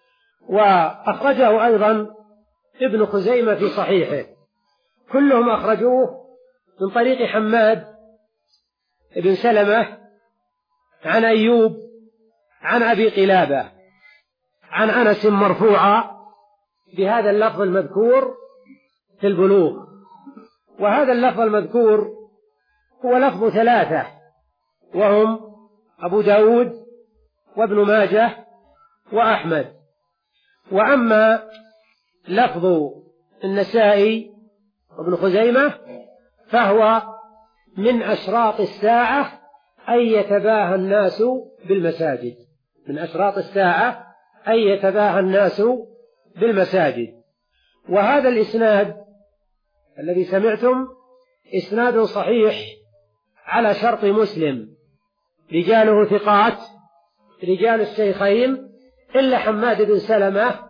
[SPEAKER 1] وأخرجه أيضا ابن خزيمة في صحيحه. كلهم أخرجوه من طريق حماد بن سلمة عن أيوب عن أبي قلابة عن أنس مرفوعا بهذا اللفظ المذكور في البلوغ. وهذا اللفظ المذكور هو لفظ ثلاثة، وهم أبو داود وابن ماجه وأحمد. وأما لفظ النسائي وابن خزيمة فهو من أشراط الساعة أن يتباهى الناس بالمساجد، من أشراط الساعة أن يتباهى الناس بالمساجد. وهذا الإسناد الذي سمعتم إسناد صحيح على شرط مسلم، رجاله ثقات رجال الشيخين إلا حماد بن سلمة